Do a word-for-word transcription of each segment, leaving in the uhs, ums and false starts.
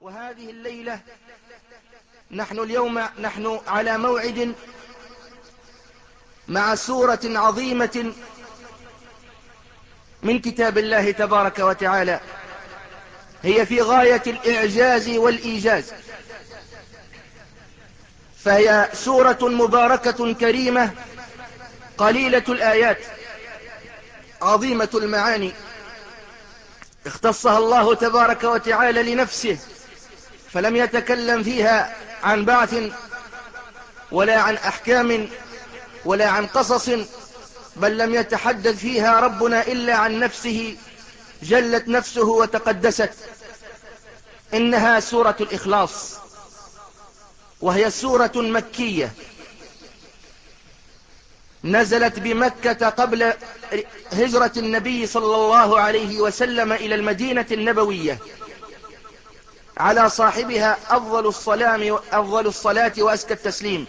وهذه الليلة نحن اليوم نحن على موعد مع سورة عظيمة من كتاب الله تبارك وتعالى، هي في غاية الإعجاز والإيجاز، فهي سورة مباركة كريمة قليلة الآيات عظيمة المعاني، اختصها الله تبارك وتعالى لنفسه، فلم يتكلم فيها عن بعث ولا عن أحكام ولا عن قصص، بل لم يتحدث فيها ربنا إلا عن نفسه جلت نفسه وتقدست. إنها سورة الإخلاص، وهي سورة مكية نزلت بمكة قبل هجرة النبي صلى الله عليه وسلم إلى المدينة النبوية، على صاحبها أفضل الصلاة أفضل الصلاة وأزكى التسليم.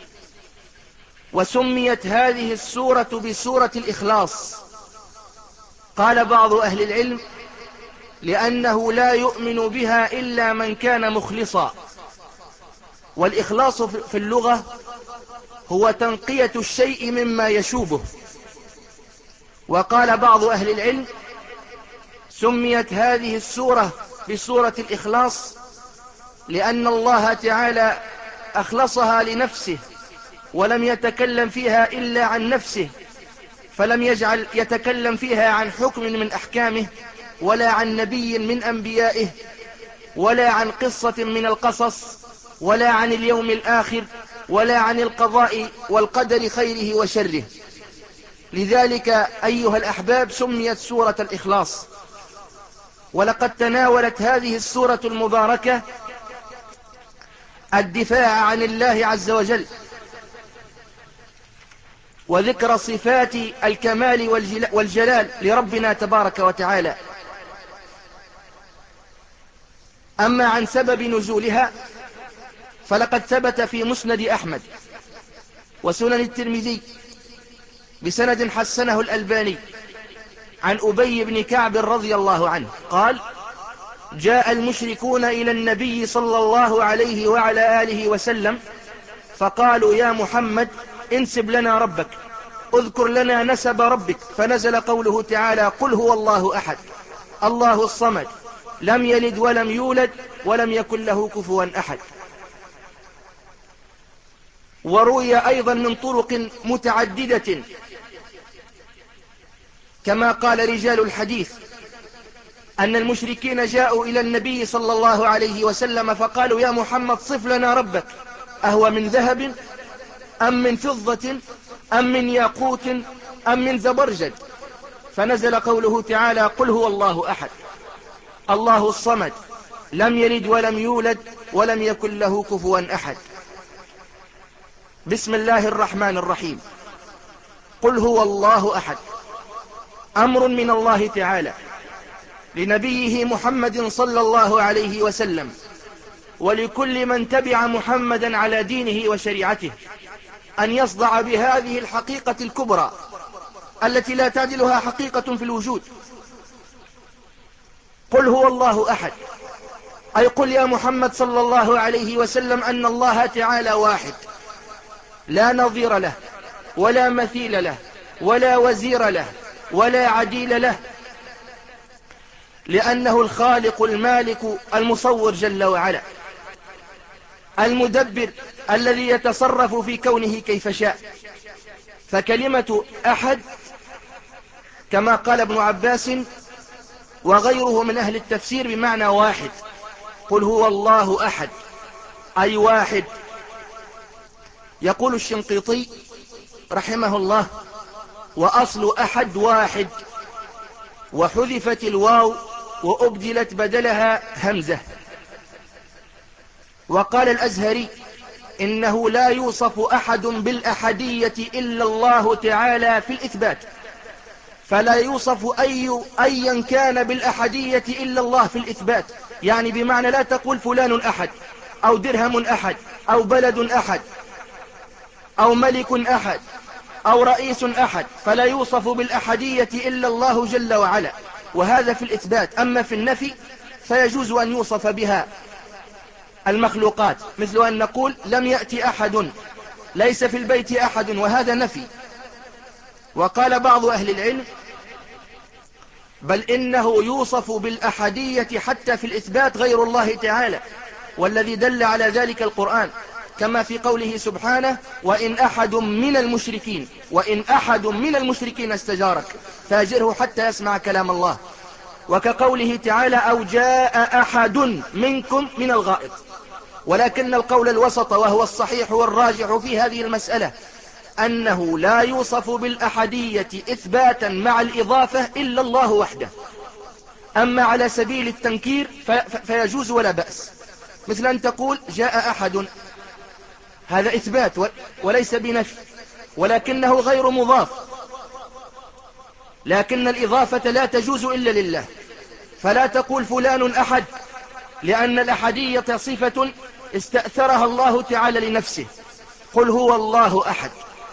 وسميت هذه السورة بسورة الإخلاص، قال بعض أهل العلم لأنه لا يؤمن بها إلا من كان مخلصا، والإخلاص في اللغة هو تنقية الشيء مما يشوبه. وقال بعض أهل العلم سميت هذه السورة بسورة الإخلاص لأن الله تعالى أخلصها لنفسه، ولم يتكلم فيها إلا عن نفسه، فلم يجعل يتكلم فيها عن حكم من أحكامه، ولا عن نبي من أنبيائه، ولا عن قصة من القصص، ولا عن اليوم الآخر، ولا عن القضاء والقدر خيره وشره. لذلك أيها الأحباب سميت سورة الإخلاص. ولقد تناولت هذه السورة المباركة الدفاع عن الله عز وجل، وذكر صفات الكمال والجلال لربنا تبارك وتعالى. أما عن سبب نزولها فلقد ثبت في مسند أحمد وسنن الترمذي بسند حسنه الألباني عن أبي بن كعب رضي الله عنه قال: جاء المشركون إلى النبي صلى الله عليه وعلى آله وسلم فقالوا: يا محمد انسب لنا ربك، اذكر لنا نسب ربك. فنزل قوله تعالى: قل هو الله أحد الله الصمد لم يلد ولم يولد ولم يكن له كفوا أحد. وروي أيضا من طرق متعددة كما قال رجال الحديث أن المشركين جاءوا إلى النبي صلى الله عليه وسلم فقالوا: يا محمد صف لنا ربك، أهو من ذهب أم من فضة أم من ياقوت أم من زبرجد؟ فنزل قوله تعالى: قل هو الله أحد الله الصمد لم يلد ولم يولد ولم يكن له كفوا أحد. بسم الله الرحمن الرحيم. قل هو الله أحد أمر من الله تعالى لنبيه محمد صلى الله عليه وسلم، ولكل من تبع محمدا على دينه وشريعته، أن يصدع بهذه الحقيقة الكبرى التي لا تعدلها حقيقة في الوجود. قل هو الله أحد، أي قل يا محمد صلى الله عليه وسلم أن الله تعالى واحد، لا نظير له ولا مثيل له ولا وزير له ولا عديل له، لأنه الخالق المالك المصور جل وعلا، المدبر الذي يتصرف في كونه كيف شاء. فكلمة أحد كما قال ابن عباس وغيره من أهل التفسير بمعنى واحد. قل هو الله أحد أي واحد. يقول الشنقيطي رحمه الله: وأصل أحد واحد، وحذفت الواو وأبدلت بدلها همزة. وقال الأزهري: إنه لا يوصف أحد بالأحدية إلا الله تعالى في الإثبات، فلا يوصف أي أيا كان بالأحدية إلا الله في الإثبات، يعني بمعنى لا تقول فلان أحد أو درهم أحد أو بلد أحد أو ملك أحد أو رئيس أحد، فلا يوصف بالأحدية إلا الله جل وعلا، وهذا في الإثبات. أما في النفي فيجوز أن يوصف بها المخلوقات، مثل أن نقول لم يأتي أحد، ليس في البيت أحد، وهذا نفي. وقال بعض أهل العلم بل إنه يوصف بالأحدية حتى في الإثبات غير الله تعالى، والذي دل على ذلك القرآن، كما في قوله سبحانه وإن أحد من المشركين وإن أحد من المشركين استجارك فاجره حتى يسمع كلام الله. وكقوله تعالى أو جاء أحد منكم من الغائط. ولكن القول الوسط وهو الصحيح والراجح في هذه المسألة أنه لا يوصف بالأحدية إثباتا مع الإضافة إلا الله وحده. أما على سبيل التنكير فيجوز ولا بأس، مثل أن تقول جاء أحد، هذا إثبات وليس بنفي، ولكنه غير مضاف، لكن الإضافة لا تجوز إلا لله. فلا تقول فلان أحد، لأن الأحدية صفة استأثرها الله تعالى لنفسه. قل هو الله أحد،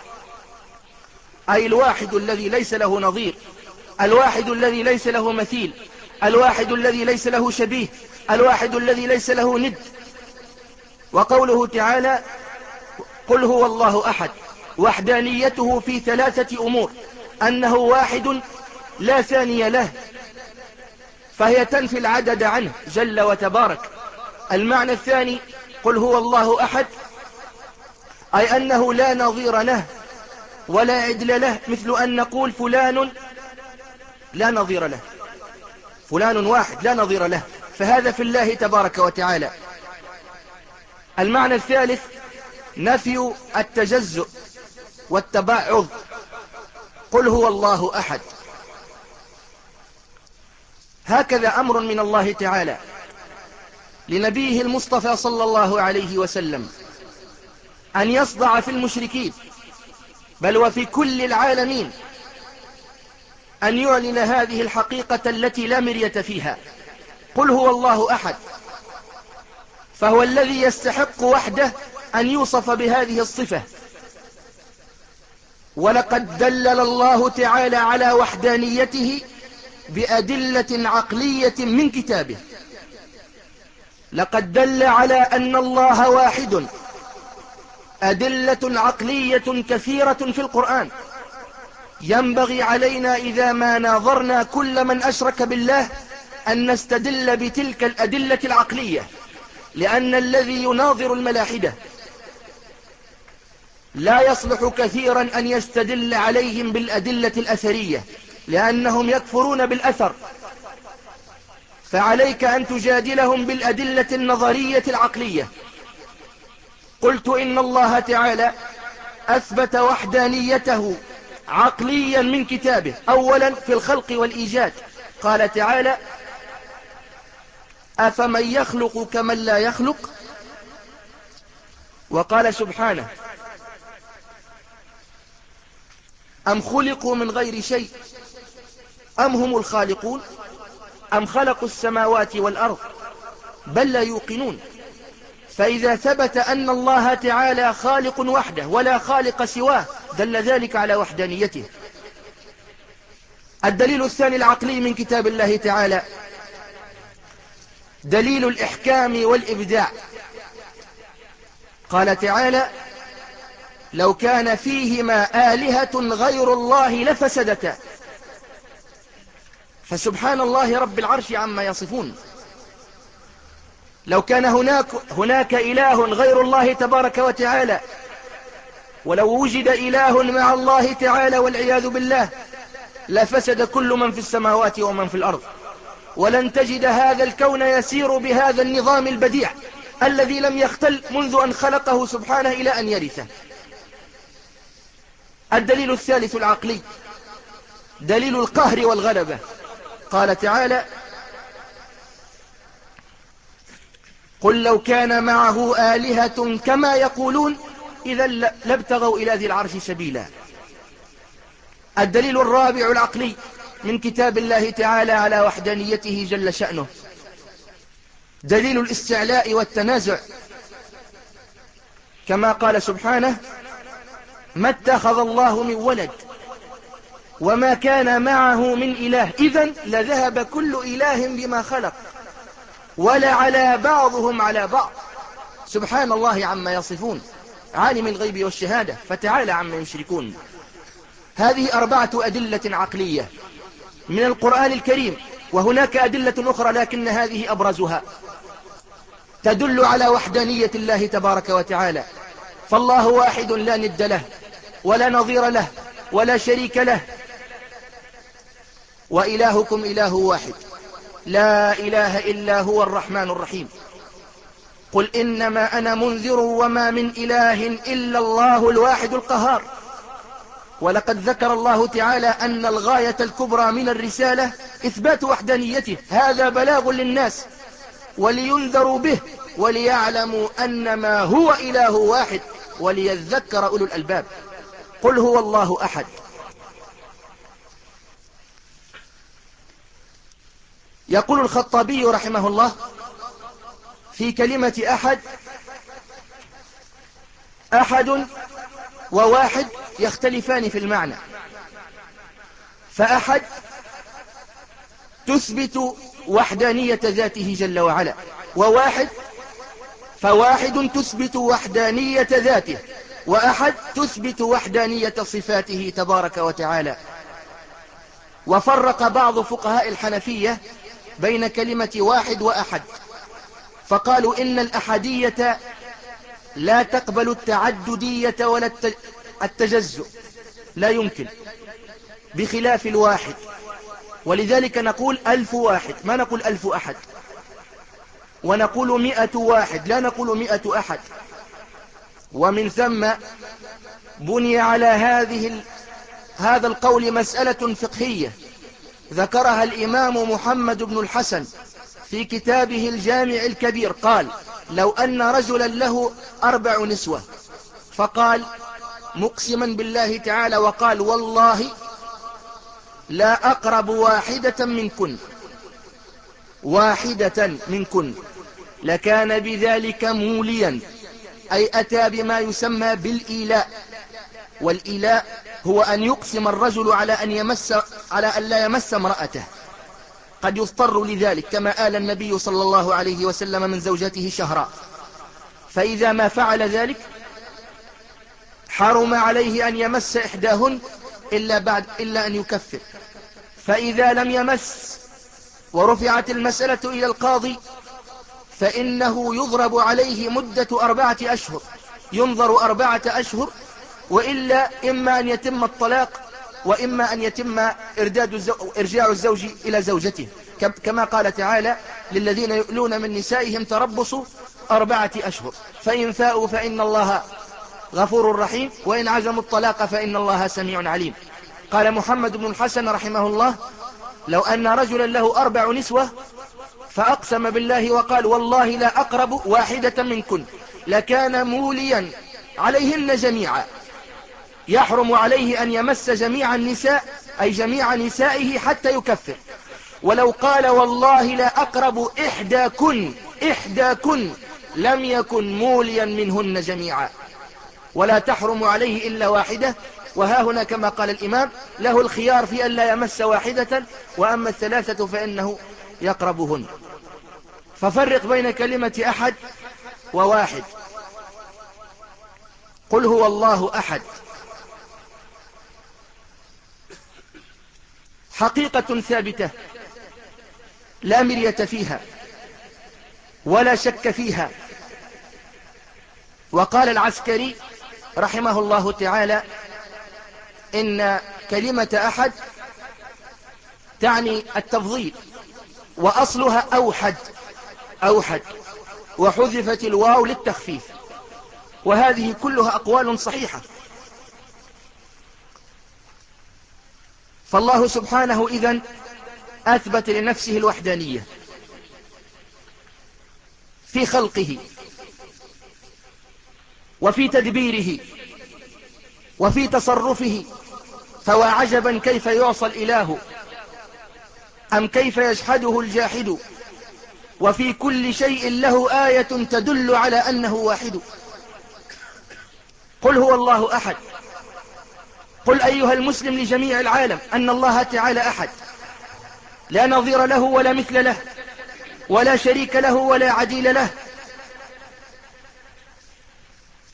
أي الواحد الذي ليس له نظير، الواحد الذي ليس له مثيل، الواحد الذي ليس له شبيه، الواحد الذي ليس له ند. وقوله تعالى قل هو الله أحد، وحدانيته في ثلاثة أمور: أنه واحد لا ثاني له، فهي تنفي العدد عنه جل وتبارك. المعنى الثاني قل هو الله أحد، أي أنه لا نظير له ولا عدل له، مثل أن نقول فلان لا نظير له، فلان واحد لا نظير له، فهذا في الله تبارك وتعالى. المعنى الثالث نفي التجزؤ والتباعض، قل هو الله أحد. هكذا أمر من الله تعالى لنبيه المصطفى صلى الله عليه وسلم أن يصدع في المشركين بل وفي كل العالمين، أن يعلن هذه الحقيقة التي لا مرية فيها. قل هو الله أحد، فهو الذي يستحق وحده أن يوصف بهذه الصفة. ولقد دلل الله تعالى على وحدانيته بأدلة عقلية من كتابه. لقد دل على أن الله واحد أدلة عقلية كثيرة في القرآن. ينبغي علينا إذا ما ناظرنا كل من أشرك بالله أن نستدل بتلك الأدلة العقلية، لأن الذي يناظر الملاحدة لا يصلح كثيرا أن يستدل عليهم بالأدلة الأثرية، لأنهم يكفرون بالأثر. فعليك أن تجادلهم بالأدلة النظرية العقلية. قلت إن الله تعالى أثبت وحدانيته عقليا من كتابه. أولا في الخلق والإيجاد، قال تعالى أفمن يخلق كمن لا يخلق. وقال سبحانه أم خلقوا من غير شيء أم هم الخالقون أم خلقوا السماوات والأرض بل لا يوقنون. فإذا ثبت أن الله تعالى خالق وحده ولا خالق سواه دل ذلك على وحدانيته. الدليل الثاني العقلي من كتاب الله تعالى دليل الإحكام والإبداع. قال تعالى لو كان فيهما آلهة غير الله لفسدتا. فسبحان الله رب العرش عما يصفون. لو كان هناك, هناك إله غير الله تبارك وتعالى، ولو وجد إله مع الله تعالى والعياذ بالله، لفسد كل من في السماوات ومن في الأرض، ولن تجد هذا الكون يسير بهذا النظام البديع الذي لم يختل منذ أن خلقه سبحانه إلى أن يرثه. الدليل الثالث العقلي دليل القهر والغلبة. قال تعالى قل لو كان معه آلهة كما يقولون إذا لابتغوا إلى ذي العرش سبيلا. الدليل الرابع العقلي من كتاب الله تعالى على وحدانيته جل شأنه دليل الاستعلاء والتنازع، كما قال سبحانه ما اتخذ الله من ولد وما كان معه من إله إذن لذهب كل إله بما خلق ولا على بعضهم على بعض سبحان الله عما يصفون، عالم الغيب والشهادة، فتعالى عما يشركون. هذه أربعة أدلة عقلية من القرآن الكريم، وهناك أدلة أخرى لكن هذه أبرزها، تدل على وحدانية الله تبارك وتعالى. فالله واحد لا ند له ولا نظير له ولا شريك له، وإلهكم إله واحد لا إله إلا هو الرحمن الرحيم. قل إنما أنا منذر وما من إله إلا الله الواحد القهار. ولقد ذكر الله تعالى أن الغاية الكبرى من الرسالة إثبات وحدانيته، هذا بلاغ للناس ولينذروا به وليعلموا أنما هو إله واحد وليذكر أولو الألباب. قل هو الله أحد. يقول الخطابي رحمه الله في كلمة أحد: أحد وواحد يختلفان في المعنى، فأحد تثبت وحدانية ذاته جل وعلا، وواحد فواحد تثبت وحدانية ذاته، وأحد تثبت وحدانية صفاته تبارك وتعالى. وفرق بعض فقهاء الحنفية بين كلمة واحد وأحد، فقالوا إن الأحدية لا تقبل التعددية ولا التجزؤ، لا يمكن، بخلاف الواحد. ولذلك نقول ألف واحد، ما نقول ألف أحد، ونقول مئة واحد، لا نقول مئة أحد. ومن ثم بني على هذه هذا القول مسألة فقهية ذكرها الإمام محمد بن الحسن في كتابه الجامع الكبير. قال: لو أن رجلا له أربع نسوة، فقال مقسما بالله تعالى وقال: والله لا أقرب واحدة منكن واحدة منكن لكان بذلك موليا، أي أتى بما يسمى بالإيلاء. والإيلاء هو أن يقسم الرجل على أن يمس على أن لا يمس امرأته، قد يضطر لذلك، كما آل النبي صلى الله عليه وسلم من زوجته شهراء، فإذا ما فعل ذلك حرم عليه أن يمس إحداهن إلا بعد إلا أن يكفر. فإذا لم يمس ورفعت المسألة إلى القاضي فإنه يضرب عليه مدة أربعة أشهر، ينظر أربعة أشهر، وإلا إما أن يتم الطلاق وإما أن يتم إرداد الزو... إرجاع الزوج إلى زوجته، كما قال تعالى: للذين يؤلون من نسائهم تربصوا أربعة أشهر فإن فاءوا فإن الله غفور رحيم وإن عزموا الطلاق فإن الله سميع عليم. قال محمد بن الحسن رحمه الله: لو أن رجلا له أربع نسوة فأقسم بالله وقال: والله لا أقرب واحدة منكن، لكان موليا عليهن جميعا، يحرم عليه أن يمس جميع النساء أي جميع نسائه حتى يكفر. ولو قال: والله لا أقرب إحدى كن إحدى كن لم يكن موليا منهن جميعا، ولا تحرم عليه إلا واحدة. وها هنا كما قال الإمام له الخيار في أن لا يمس واحدة، وأما الثلاثة فإنه يقربهن. ففرق بين كلمة أحد وواحد. قل هو الله أحد حقيقة ثابتة لا مرية فيها ولا شك فيها. وقال العسكري رحمه الله تعالى: إن كلمة أحد تعني التفضيل، وأصلها أوحد أوحد وحذفت الواو للتخفيف. وهذه كلها أقوال صحيحة. فالله سبحانه إذن أثبت لنفسه الوحدانية في خلقه وفي تدبيره وفي تصرفه. فوا عجبا كيف يعصى الإله أم كيف يجحده الجاحد، وفي كل شيء له آية تدل على أنه واحد. قل هو الله أحد. قل أيها المسلم لجميع العالم أن الله تعالى أحد، لا نظير له ولا مثل له ولا شريك له ولا عديل له.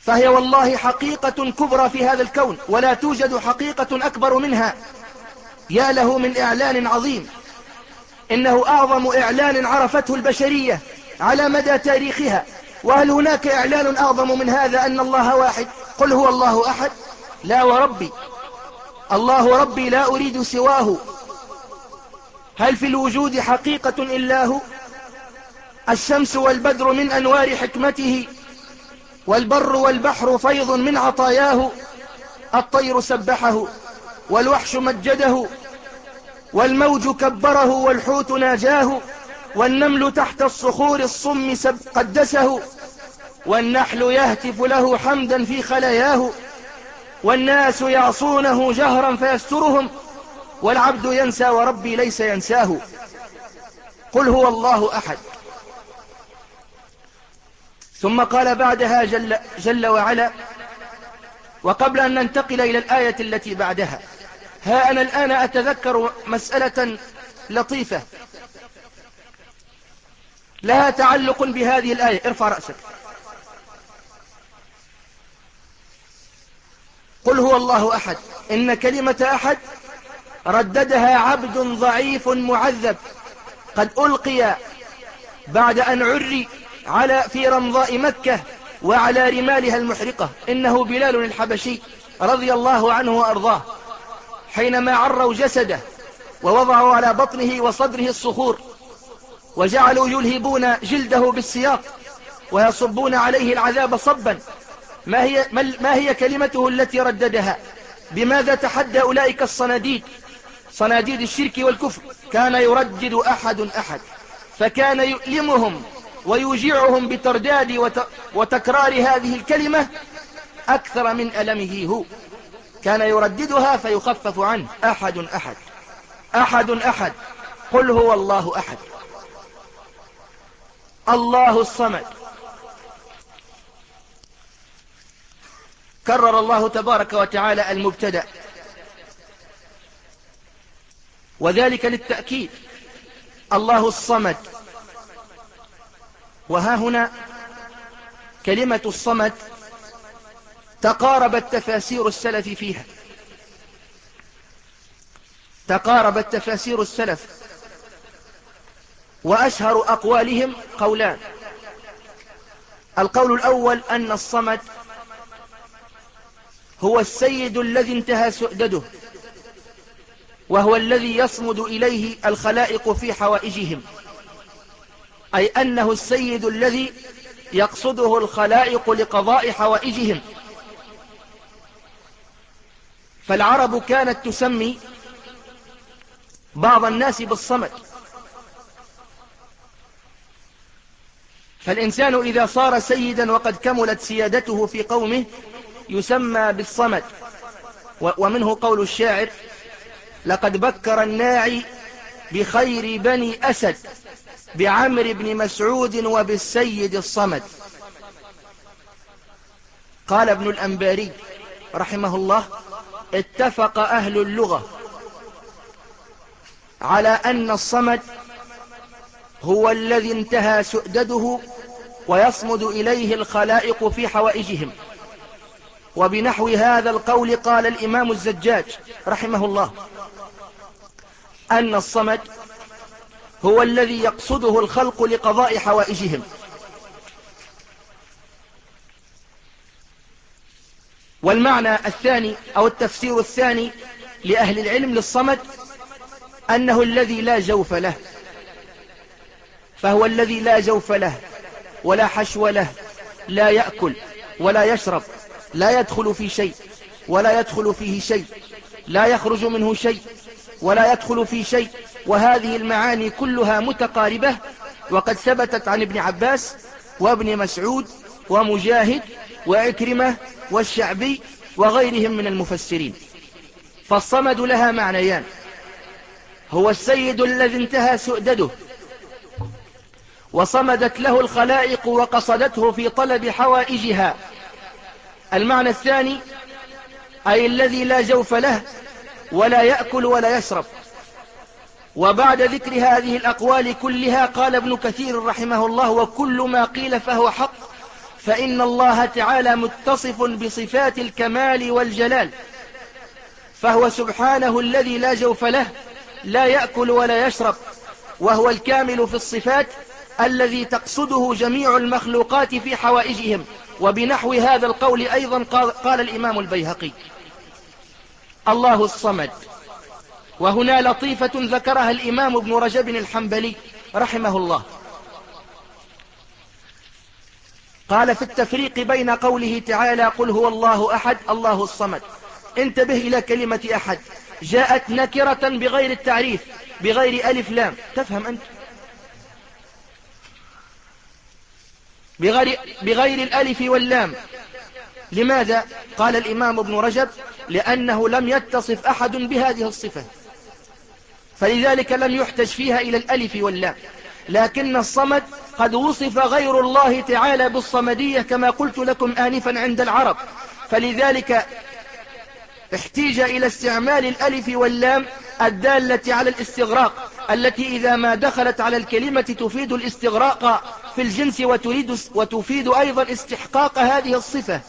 فهي والله حقيقة كبرى في هذا الكون، ولا توجد حقيقة أكبر منها. يا له من إعلان عظيم، إنه أعظم إعلان عرفته البشرية على مدى تاريخها. وهل هناك إعلان أعظم من هذا أن الله واحد؟ قل هو الله أحد. لا وربي، الله ربي لا أريد سواه. هل في الوجود حقيقة إلا هو؟ الشمس والبدر من أنوار حكمته، والبر والبحر فيض من عطاياه، الطير سبحه والوحش مجده، والموج كبره والحوت ناجاه، والنمل تحت الصخور الصم قدسه، والنحل يهتف له حمدا في خلاياه، والناس يعصونه جهرا فيسترهم، والعبد ينسى وربي ليس ينساه. قل هو الله أحد. ثم قال بعدها جل, جل وعلا: وقبل أن ننتقل إلى الآية التي بعدها، ها أنا الآن أتذكر مسألة لطيفة لها تعلق بهذه الآية. ارفع رأسك. قل هو الله أحد، إن كلمة أحد رددها عبد ضعيف معذب قد ألقي بعد أن عري على في رمضاء مكة وعلى رمالها المحرقة. إنه بلال الحبشي رضي الله عنه وأرضاه، حينما عروا جسده ووضعوا على بطنه وصدره الصخور، وجعلوا يلهبون جلده بالسياط ويصبون عليه العذاب صبا، ما هي, ما هي كلمته التي رددها؟ بماذا تحدى أولئك الصناديد، صناديد الشرك والكفر؟ كان يردد أحد أحد، فكان يؤلمهم ويوجعهم بترداد وتكرار هذه الكلمة أكثر من ألمه هو. كان يرددها فيخفف عنه: أحد أحد أحد أحد. قل هو الله أحد. الله الصمد. كرر الله تبارك وتعالى المبتدأ، وذلك للتأكيد. الله الصمد. وها هنا كلمة الصمد تقاربت تفاسير السلف فيها، تقاربت تفاسير السلف، وأشهر أقوالهم قولان. القول الأول أن الصمد هو السيد الذي انتهى سؤدده، وهو الذي يصمد إليه الخلائق في حوائجهم، أي أنه السيد الذي يقصده الخلائق لقضاء حوائجهم. فالعرب كانت تسمي بعض الناس بالصمد، فالإنسان إذا صار سيدا وقد كملت سيادته في قومه يسمى بالصمد. ومنه قول الشاعر: لقد بكر الناعي بخير بني أسد بعمر بن مسعود وبالسيد الصمد. قال ابن الأنباري رحمه الله: اتفق أهل اللغة على أن الصمد هو الذي انتهى سؤدده ويصمد إليه الخلائق في حوائجهم. وبنحو هذا القول قال الإمام الزجاج رحمه الله أن الصمد هو الذي يقصده الخلق لقضاء حوائجهم. والمعنى الثاني أو التفسير الثاني لأهل العلم للصمد أنه الذي لا جوف له، فهو الذي لا جوف له ولا حشو له، لا يأكل ولا يشرب، لا يدخل في شيء ولا يدخل فيه شيء، لا يخرج منه شيء ولا يدخل في شيء. وهذه المعاني كلها متقاربة، وقد ثبتت عن ابن عباس وابن مسعود ومجاهد وعكرمة والشعبي وغيرهم من المفسرين. فالصمد لها معنيان: هو السيد الذي انتهى سؤدده وصمدت له الخلائق وقصدته في طلب حوائجها. المعنى الثاني أي الذي لا جوف له ولا يأكل ولا يشرب. وبعد ذكر هذه الأقوال كلها قال ابن كثير رحمه الله: وكل ما قيل فهو حق، فإن الله تعالى متصف بصفات الكمال والجلال، فهو سبحانه الذي لا جوف له، لا يأكل ولا يشرب، وهو الكامل في الصفات الذي تقصده جميع المخلوقات في حوائجهم. وبنحو هذا القول أيضا قال, قال الإمام البيهقي: الله الصمد. وهنا لطيفة ذكرها الإمام ابن رجب الحنبلي رحمه الله، قال في التفريق بين قوله تعالى قل هو الله أحد الله الصمد، انتبه إلى كلمة أحد، جاءت نكرة بغير التعريف، بغير ألف لام، تفهم أنت، بغير, بغير الألف واللام. لماذا؟ قال الإمام ابن رجب: لأنه لم يتصف أحد بهذه الصفة، فلذلك لم يحتج فيها إلى الألف واللام. لكن الصمد قد وصف غير الله تعالى بالصمدية كما قلت لكم آنفا عند العرب، فلذلك احتيج إلى استعمال الألف واللام الدالة على الاستغراق، التي إذا ما دخلت على الكلمة تفيد الاستغراق في الجنس وتريد وتفيد أيضا استحقاق هذه الصفة.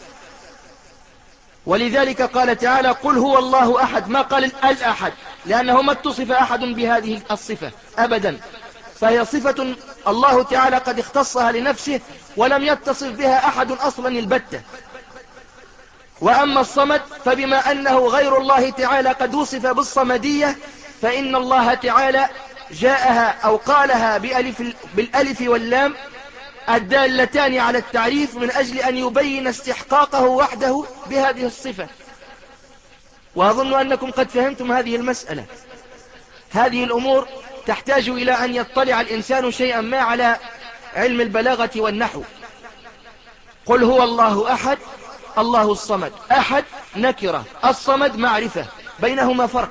ولذلك قال تعالى قل هو الله أحد، ما قال الأحد، لأنه ما اتصف أحد بهذه الصفة أبدا، فهي صفة الله تعالى قد اختصها لنفسه ولم يتصف بها أحد أصلا البتة. وأما الصمد فبما أنه غير الله تعالى قد وصف بالصمدية، فإن الله تعالى جاءها أو قالها بألف بالألف واللام الدالتان على التعريف من أجل أن يبين استحقاقه وحده بهذه الصفة. وأظن أنكم قد فهمتم هذه المسألة. هذه الأمور تحتاج إلى أن يطلع الإنسان شيئا ما على علم البلاغة والنحو. قل هو الله أحد الله الصمد، أحد نكرة، الصمد معرفة، بينهما فرق.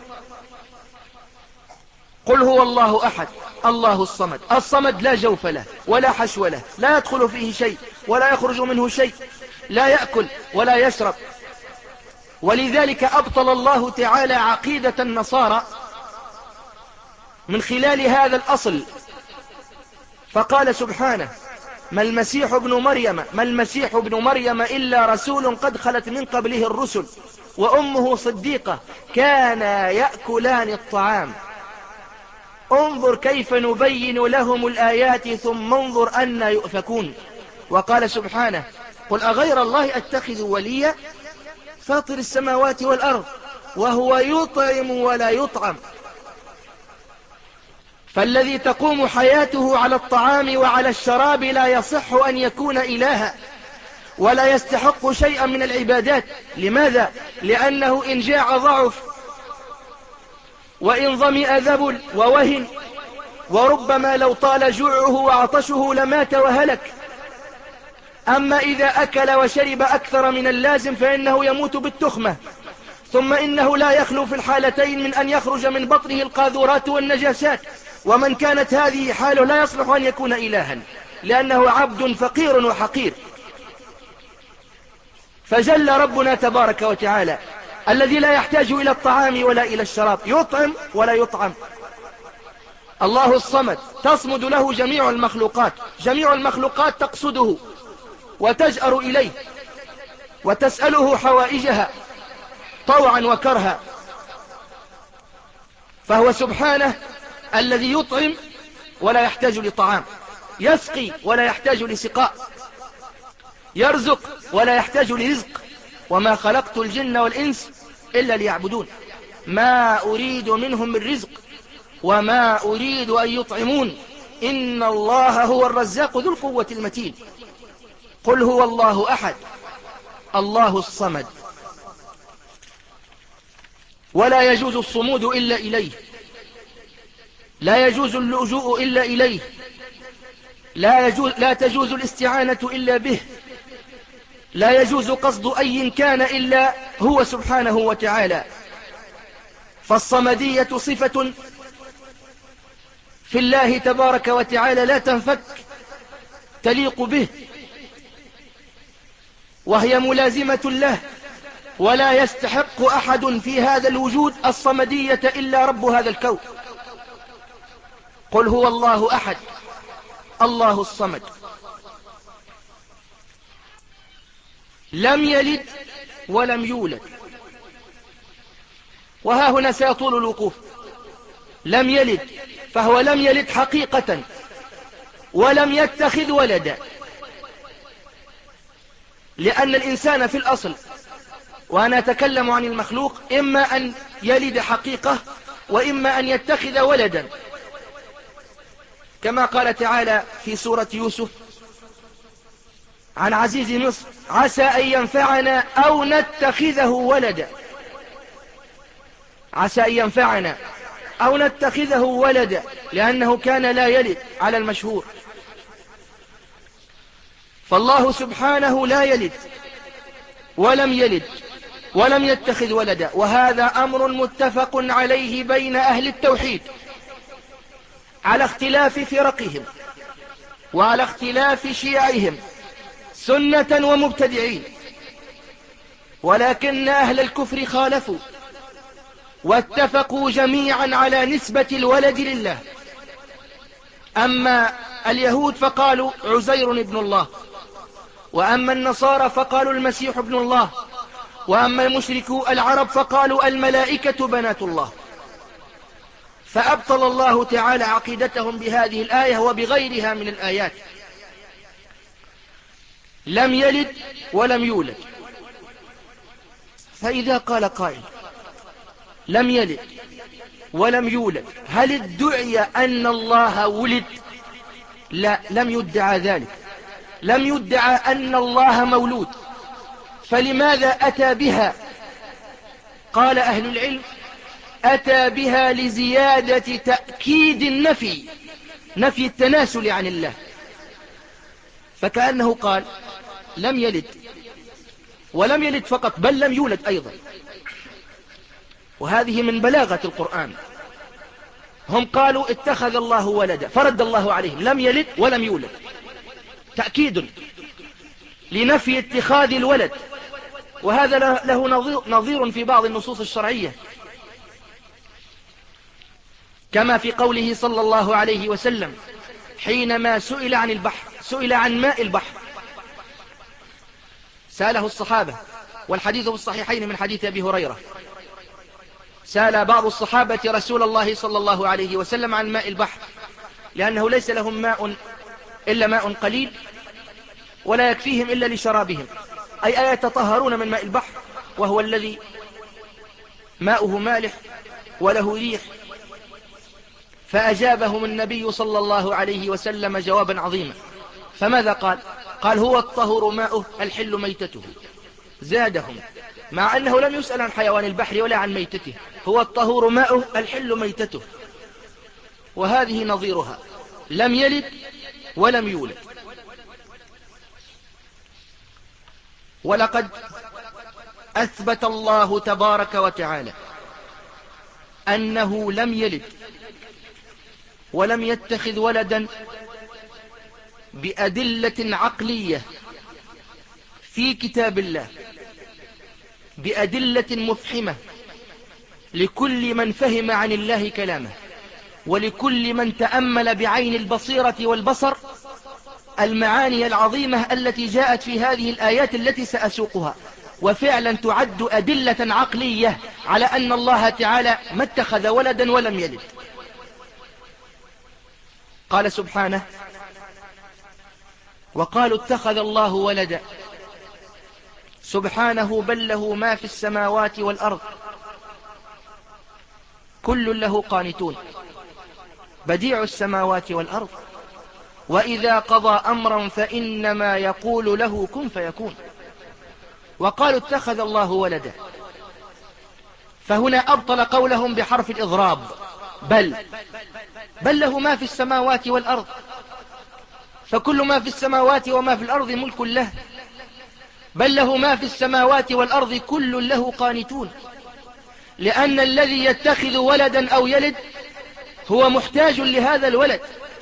قل هو الله أحد الله الصمد، الصمد لا جوف له ولا حشو له، لا يدخل فيه شيء ولا يخرج منه شيء، لا يأكل ولا يشرب. ولذلك أبطل الله تعالى عقيدة النصارى من خلال هذا الأصل، فقال سبحانه: ما المسيح ابن مريم ما المسيح ابن مريم إلا رسول قد خلت من قبله الرسل وأمه صديقة كانا يأكلان الطعام انظر كيف نبين لهم الآيات ثم انظر أن يؤفكون. وقال سبحانه: قل أغير الله أتخذ وليا فاطر السماوات والأرض وهو يطعم ولا يطعم. فالذي تقوم حياته على الطعام وعلى الشراب لا يصح أن يكون إلها ولا يستحق شيئا من العبادات. لماذا؟ لأنه إن جاع ضعف، وإن ظمئ ذبل ووهن، وربما لو طال جوعه وعطشه لمات وهلك. أما إذا أكل وشرب أكثر من اللازم فإنه يموت بالتخمة، ثم إنه لا يخلو في الحالتين من أن يخرج من بطنه القاذورات والنجاسات. ومن كانت هذه حاله لا يصلح أن يكون إلها، لأنه عبد فقير وحقير. فجل ربنا تبارك وتعالى الذي لا يحتاج إلى الطعام ولا إلى الشراب، يطعم ولا يطعم. الله الصمد تصمد له جميع المخلوقات، جميع المخلوقات تقصده وتجأر إليه وتسأله حوائجها طوعا وكرها. فهو سبحانه الذي يطعم ولا يحتاج لطعام، يسقي ولا يحتاج لسقاء، يرزق ولا يحتاج لرزق. وما خلقت الجن والإنس إلا ليعبدون ما أريد منهم من رزق وما أريد أن يطعمون إن الله هو الرزاق ذو القوة المتين. قل هو الله أحد الله الصمد. ولا يجوز الصمود إلا إليه، لا يجوز اللجوء إلا إليه، لا, يجوز لا تجوز الاستعانة إلا به، لا يجوز قصد أي كان إلا هو سبحانه وتعالى. فالصمدية صفة في الله تبارك وتعالى لا تنفك، تليق به، وهي ملازمة له، ولا يستحق أحد في هذا الوجود الصمدية إلا رب هذا الكون. قل هو الله أحد الله الصمد. لم يلد ولم يولد. وها هنا سيطول الوقوف. لم يلد، فهو لم يلد حقيقة ولم يتخذ ولدا، لأن الإنسان في الأصل، وأنا أتكلم عن المخلوق، إما أن يلد حقيقة وإما أن يتخذ ولدا، كما قال تعالى في سورة يوسف عن عزيز مصر: عسى أن ينفعنا أو نتخذه ولدا. عسى أن ينفعنا أو نتخذه ولدا، لأنه كان لا يلد على المشهور. فالله سبحانه لا يلد ولم يلد ولم يتخذ ولدا، وهذا أمر متفق عليه بين أهل التوحيد على اختلاف فرقهم وعلى اختلاف شيعهم سنة ومبتدعين. ولكن أهل الكفر خالفوا واتفقوا جميعا على نسبة الولد لله. أما اليهود فقالوا عزير ابن الله، وأما النصارى فقالوا المسيح ابن الله، وأما المشركو العرب فقالوا الملائكة بنات الله. فأبطل الله تعالى عقيدتهم بهذه الآية وبغيرها من الآيات. لم يلد ولم يولد. فإذا قال قائل لم يلد ولم يولد، هل ادعي أن الله ولد؟ لا، لم يدعى ذلك. لم يدعى أن الله مولود. فلماذا أتى بها؟ قال أهل العلم: أتى بها لزيادة تأكيد النفي، نفي التناسل عن الله. فكأنه قال لم يلد، ولم يلد فقط بل لم يولد أيضا. وهذه من بلاغة القرآن. هم قالوا اتخذ الله ولدا، فرد الله عليهم: لم يلد ولم يولد، تأكيد لنفي اتخاذ الولد. وهذا له نظير في بعض النصوص الشرعية، كما في قوله صلى الله عليه وسلم حينما سئل عن البحر، سئل عن ماء البحر، سأله الصحابة، والحديث في الصحيحين من حديث أبي هريرة. سأل بعض الصحابة رسول الله صلى الله عليه وسلم عن ماء البحر، لأنه ليس لهم ماء إلا ماء قليل ولا يكفيهم إلا لشرابهم، أي أيتطهرون من ماء البحر وهو الذي ماؤه مالح وله ريح. فأجابهم النبي صلى الله عليه وسلم جوابا عظيما. فماذا قال؟ قال: هو الطهور ماؤه الحل ميتته. زادهم، مع أنه لم يسأل عن حيوان البحر ولا عن ميتته، هو الطهور ماؤه الحل ميتته. وهذه نظيرها: لم يلد ولم يولد. ولقد أثبت الله تبارك وتعالى أنه لم يلد ولم يتخذ ولدا بأدلة عقلية في كتاب الله، بأدلة مفحمة لكل من فهم عن الله كلامه، ولكل من تأمل بعين البصيرة والبصر المعاني العظيمة التي جاءت في هذه الآيات التي سأسوقها. وفعلا تعد أدلة عقلية على أن الله تعالى ما اتخذ ولدا ولم يلد. قال سبحانه: وقالوا اتخذ الله ولدا سبحانه بل له ما في السماوات والأرض كل له قانتون بديع السماوات والأرض وإذا قضى أمرا فإنما يقول له كن فيكون. وقالوا اتخذ الله ولدا، فهنا أبطل قولهم بحرف الإضراب: بل بل له ما في السماوات والأرض، فكل ما في السماوات وما في الأرض ملك له. بل له ما في السماوات والأرض كل له قانتون، لأن الذي يتخذ ولدا أو يلد هو محتاج لهذا الولد.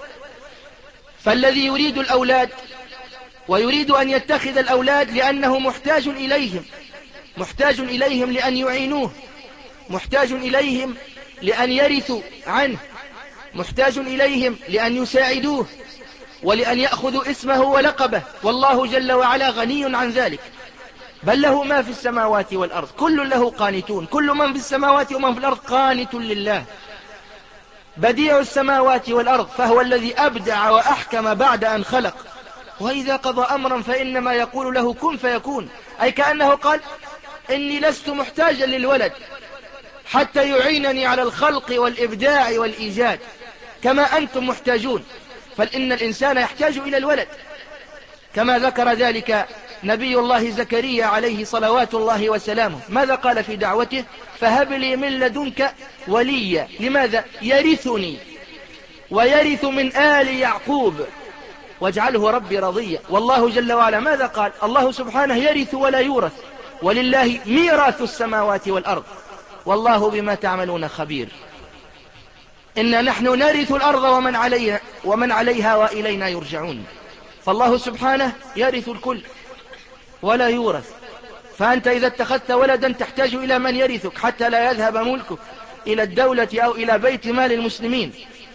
فالذي يريد الأولاد ويريد أن يتخذ الأولاد لأنه محتاج إليهم، محتاج إليهم لأن يعينوه، محتاج إليهم لأن يرثوا عنه، محتاج إليهم لأن يساعدوه ولأن يأخذوا اسمه ولقبه، والله جل وعلا غني عن ذلك. بل له ما في السماوات والأرض، كل له قانتون، كل من في السماوات ومن في الأرض قانت لله. بديع السماوات والأرض، فهو الذي أبدع وأحكم بعد أن خلق، وإذا قضى أمرا فإنما يقول له كن فيكون. أي كأنه قال إني لست محتاجا للولد حتى يعينني على الخلق والإبداع والإيجاد كما أنتم محتاجون، فإن الإنسان يحتاج إلى الولد، كما ذكر ذلك نبي الله زكريا عليه صلوات الله وسلامه. ماذا قال في دعوته؟ فهب لي من لدنك وليا. لماذا؟ يرثني ويرث من آل يعقوب واجعله ربي رضيا. والله جل وعلا ماذا قال؟ الله سبحانه يرث ولا يورث، ولله ميراث السماوات والأرض والله بما تعملون خبير. إنا نحن نرث الأرض ومن عليها, ومن عليها وإلينا يرجعون. فالله سبحانه يرث الكل ولا يورث. فأنت إذا اتخذت ولدا تحتاج إلى من يرثك حتى لا يذهب ملكك إلى الدولة أو إلى بيت مال المسلمين.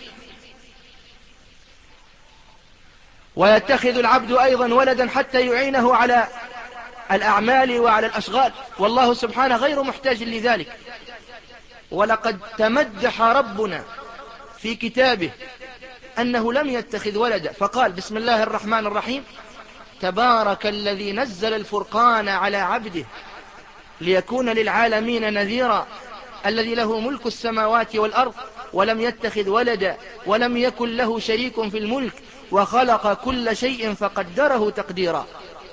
ويتخذ العبد أيضا ولدا حتى يعينه على الأعمال وعلى الأشغال، والله سبحانه غير محتاج لذلك. ولقد تمدح ربنا في كتابه أنه لم يتخذ ولدا، فقال بسم الله الرحمن الرحيم تبارك الذي نزل الفرقان على عبده ليكون للعالمين نذيرا الذي له ملك السماوات والأرض ولم يتخذ ولدا ولم يكن له شريك في الملك وخلق كل شيء فقدره تقديرا.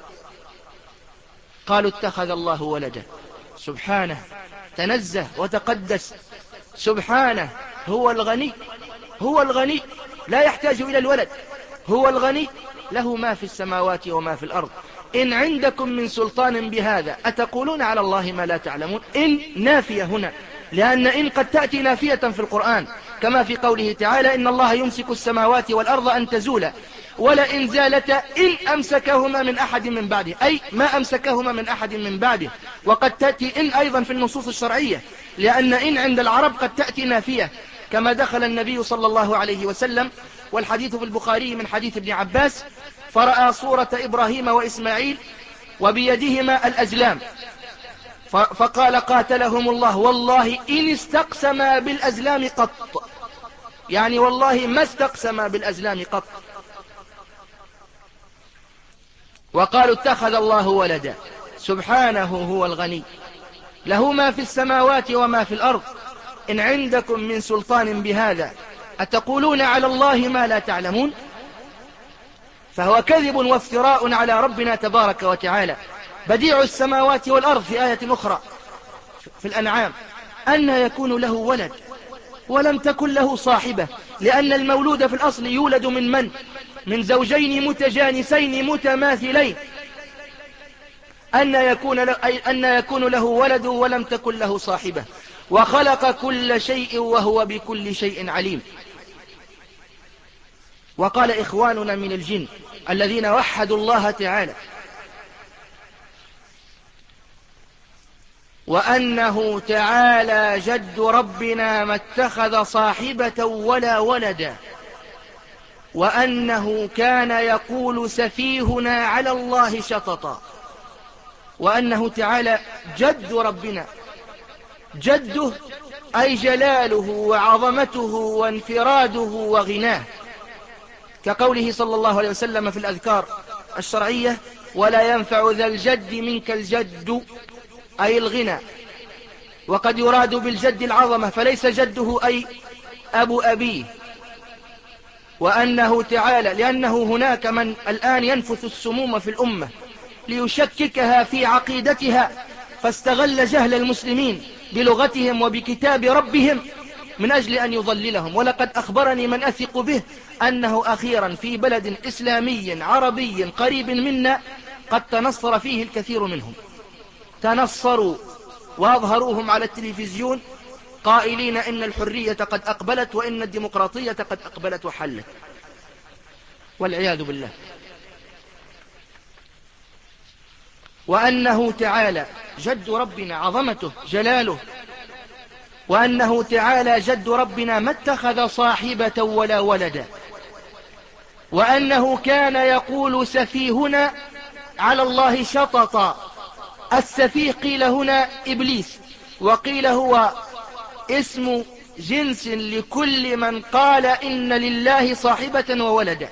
قالوا اتخذ الله ولدا، سبحانه تنزه وتقدس، سبحانه هو الغني، هو الغني لا يحتاج إلى الولد، هو الغني له ما في السماوات وما في الأرض. إن عندكم من سلطان بهذا أتقولون على الله ما لا تعلمون. إن نافية هنا، لأن إن قد تأتي نافية في القرآن كما في قوله تعالى إن الله يمسك السماوات والأرض أن تزولا ولئن زالتا إن أمسكهما من أحد من بعده، أي ما أمسكهما من أحد من بعده. وقد تأتي إن أيضا في النصوص الشرعية، لأن إن عند العرب قد تأتي نافية، كما دخل النبي صلى الله عليه وسلم والحديث في البخاري من حديث ابن عباس فرأى صورة إبراهيم وإسماعيل وبيدهما الأزلام فقال قاتلهم الله والله إن استقسما بالأزلام قط، يعني والله ما استقسما بالأزلام قط. وقالوا اتخذ الله ولدا، سبحانه هو الغني له ما في السماوات وما في الأرض. إن عندكم من سلطان بهذا أتقولون على الله ما لا تعلمون. فهو كذب وافتراء على ربنا تبارك وتعالى. بديع السماوات والأرض في آية أخرى في الأنعام أن يكون له ولد ولم تكن له صاحبة، لأن المولود في الأصل يولد من من؟ من زوجين متجانسين متماثلين. أن يكون له, أي أن يكون له ولد ولم تكن له صاحبة، وخلق كل شيء وهو بكل شيء عليم. وقال إخواننا من الجن الذين وحدوا الله تعالى وأنه تعالى جد ربنا ما اتخذ صاحبة ولا ولدا، وأنه كان يقول سفيهنا على الله شططا. وأنه تعالى جد ربنا، جده أي جلاله وعظمته وانفراده وغناه، كقوله صلى الله عليه وسلم في الأذكار الشرعية ولا ينفع ذا الجد منك الجد، أي الغنى. وقد يراد بالجد العظمة فليس جده أي أبو أبيه. وأنه تعالى لأنه هناك من الآن ينفث السموم في الأمة ليشككها في عقيدتها، فاستغل جهل المسلمين بلغتهم وبكتاب ربهم من أجل أن يضللهم. ولقد أخبرني من أثق به أنه أخيرا في بلد إسلامي عربي قريب منا قد تنصر فيه الكثير منهم، تنصروا وأظهروهم على التلفزيون قائلين إن الحرية قد أقبلت وإن الديمقراطية قد أقبلت وحلت، والعياذ بالله. وأنه تعالى جد ربنا عظمته جلاله، وأنه تعالى جد ربنا ما اتخذ صاحبة ولا ولدا، وأنه كان يقول سفيهنا على الله شططا، السفيه قيل هنا إبليس، وقيل هو اسم جنس لكل من قال إن لله صاحبة وولدا.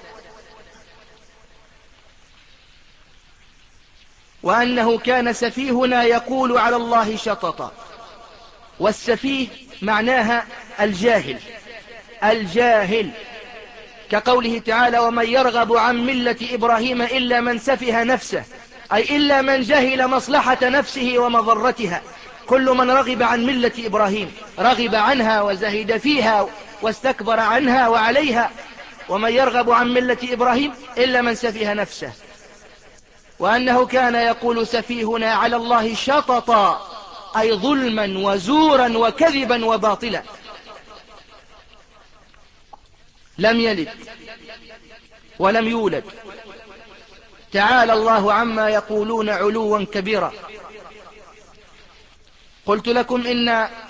وأنه كان سفيهنا يقول على الله شططا. والسفيه معناها الجاهل، الجاهل، كقوله تعالى ومن يرغب عن ملة إبراهيم إلا من سفه نفسه، أي إلا من جهل مصلحة نفسه ومضرتها. كل من رغب عن ملة إبراهيم رغب عنها وزهد فيها واستكبر عنها وعليها. ومن يرغب عن ملة إبراهيم إلا من سفه نفسه. وأنه كان يقول سفيهنا على الله شططا، أي ظلما وزورا وكذبا وباطلا. لم يلد ولم يولد، تعالى الله عما يقولون علوا كبيرا. قلت لكم إن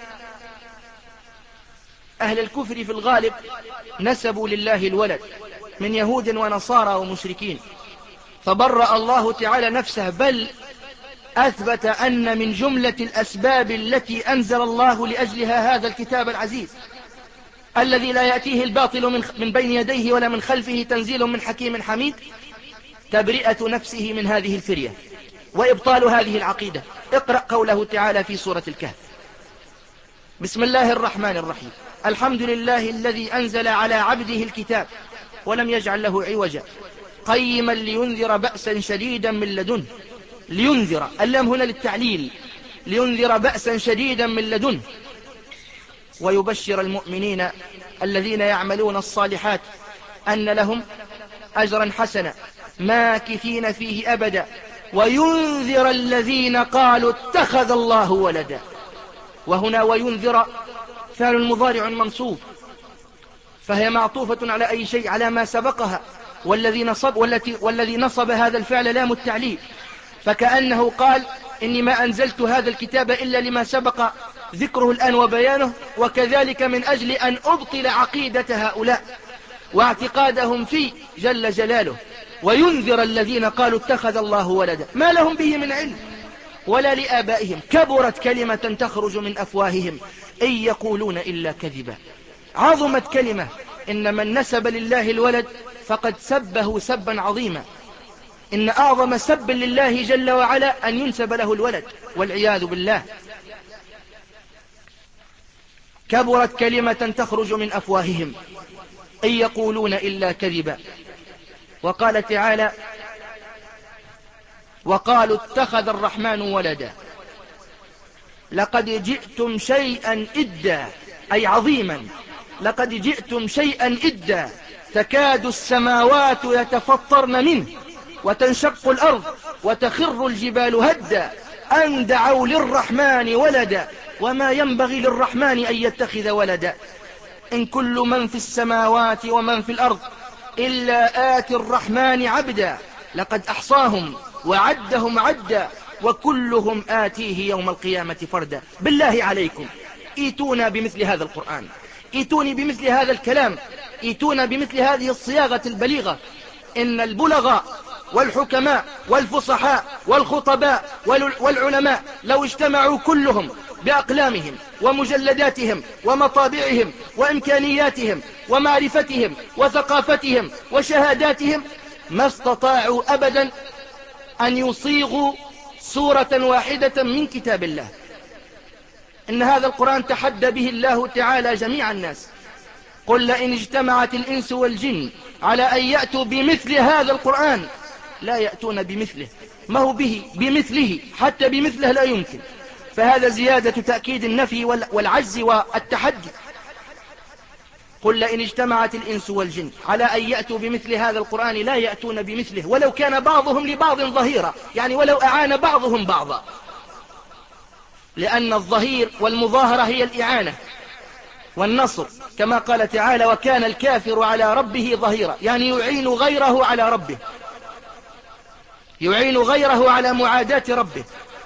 أهل الكفر في الغالب نسبوا لله الولد من يهود ونصارى ومشركين، فبرأ الله تعالى نفسه، بل أثبت أن من جملة الأسباب التي أنزل الله لأجلها هذا الكتاب العزيز الذي لا يأتيه الباطل من بين يديه ولا من خلفه تنزيل من حكيم حميد، تبرئة نفسه من هذه الفرية وإبطال هذه العقيدة. اقرأ قوله تعالى في سورة الكهف: بسم الله الرحمن الرحيم الحمد لله الذي أنزل على عبده الكتاب ولم يجعل له عوجا قيما لينذر بأسا شديدا من لدنه. لينذر، اللام هنا للتعليل، لينذر بأسا شديدا من لدنه ويبشر المؤمنين الذين يعملون الصالحات أن لهم أجرا حسنا ماكثين فيه أبدا وينذر الذين قالوا اتخذ الله ولدا. وهنا وينذر فعل مضارع منصوب، فهي معطوفة على أي شيء؟ على ما سبقها، والذي نصب, والتي والذي نصب هذا الفعل لام التعليل، فكأنه قال إني ما أنزلت هذا الكتاب إلا لما سبق ذكره الآن وبيانه، وكذلك من أجل أن أبطل عقيدة هؤلاء واعتقادهم فيه جل جلاله. وينذر الذين قالوا اتخذ الله ولدا ما لهم به من علم ولا لآبائهم كبرت كلمة تخرج من أفواههم إن يقولون إلا كذبا. عظمت كلمة، إن من نسب لله الولد فقد سبه سبا عظيما. إن أعظم سب لله جل وعلا أن ينسب له الولد والعياذ بالله. كبرت كلمة تخرج من أفواههم إن يقولون إلا كذبا. وقال تعالى وقالوا اتخذ الرحمن ولدا لقد جئتم شيئا إدا، أي عظيما. لقد جئتم شيئا إدا تكاد السماوات يتفطرن منه وتنشق الأرض وتخر الجبال هدا أن دعوا للرحمن ولدا وما ينبغي للرحمن أن يتخذ ولدا إن كل من في السماوات ومن في الأرض إلا آتي الرحمن عبدا لقد أحصاهم وعدهم عدا وكلهم آتيه يوم القيامة فردا. بالله عليكم ايتونا بمثل هذا القرآن، ايتوني بمثل هذا الكلام، ايتونا بمثل هذه الصياغة البليغة. إن البلغاء والحكماء والفصحاء والخطباء والعلماء لو اجتمعوا كلهم بأقلامهم ومجلداتهم ومطابعهم وإمكانياتهم ومعرفتهم وثقافتهم وشهاداتهم ما استطاعوا أبدا أن يصيغوا سورة واحدة من كتاب الله. إن هذا القرآن تحدى به الله تعالى جميع الناس. قل لئن اجتمعت الإنس والجن على أن يأتوا بمثل هذا القرآن لا يأتون بمثله. ما هو به بمثله، حتى بمثله لا يمكن. فهذا زيادة تأكيد النفي والعجز والتحدي. قل لئن اجتمعت الإنس والجن على أن يأتوا بمثل هذا القرآن لا يأتون بمثله ولو كان بعضهم لبعض ظهيرا، يعني ولو أعان بعضهم بعضا، لأن الظهير والمظاهرة هي الإعانة والنصر، كما قال تعالى وكان الكافر على ربه ظهيرا، يعني يعين غيره على ربه، يعين غيره على معاداة ربه.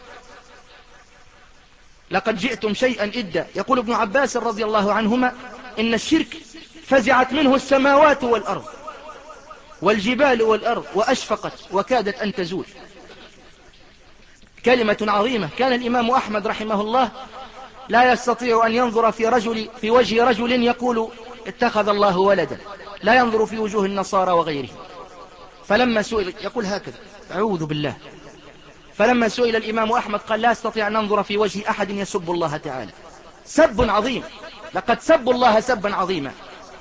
لقد جئتم شيئا إدا. يقول ابن عباس رضي الله عنهما إن الشرك فزعت منه السماوات والأرض والجبال والأرض وأشفقت وكادت أن تزول. كلمة عظيمة. كان الإمام أحمد رحمه الله لا يستطيع أن ينظر في رجل في وجه رجل يقول اتخذ الله ولدا، لا ينظر في وجوه النصارى وغيره. فلما سئل يقول هكذا، أعوذ بالله. فلما سئل الإمام أحمد قال لا أستطيع أن أنظر في وجه أحد يسب الله تعالى. سب عظيم، لقد سبوا الله سبا عظيما.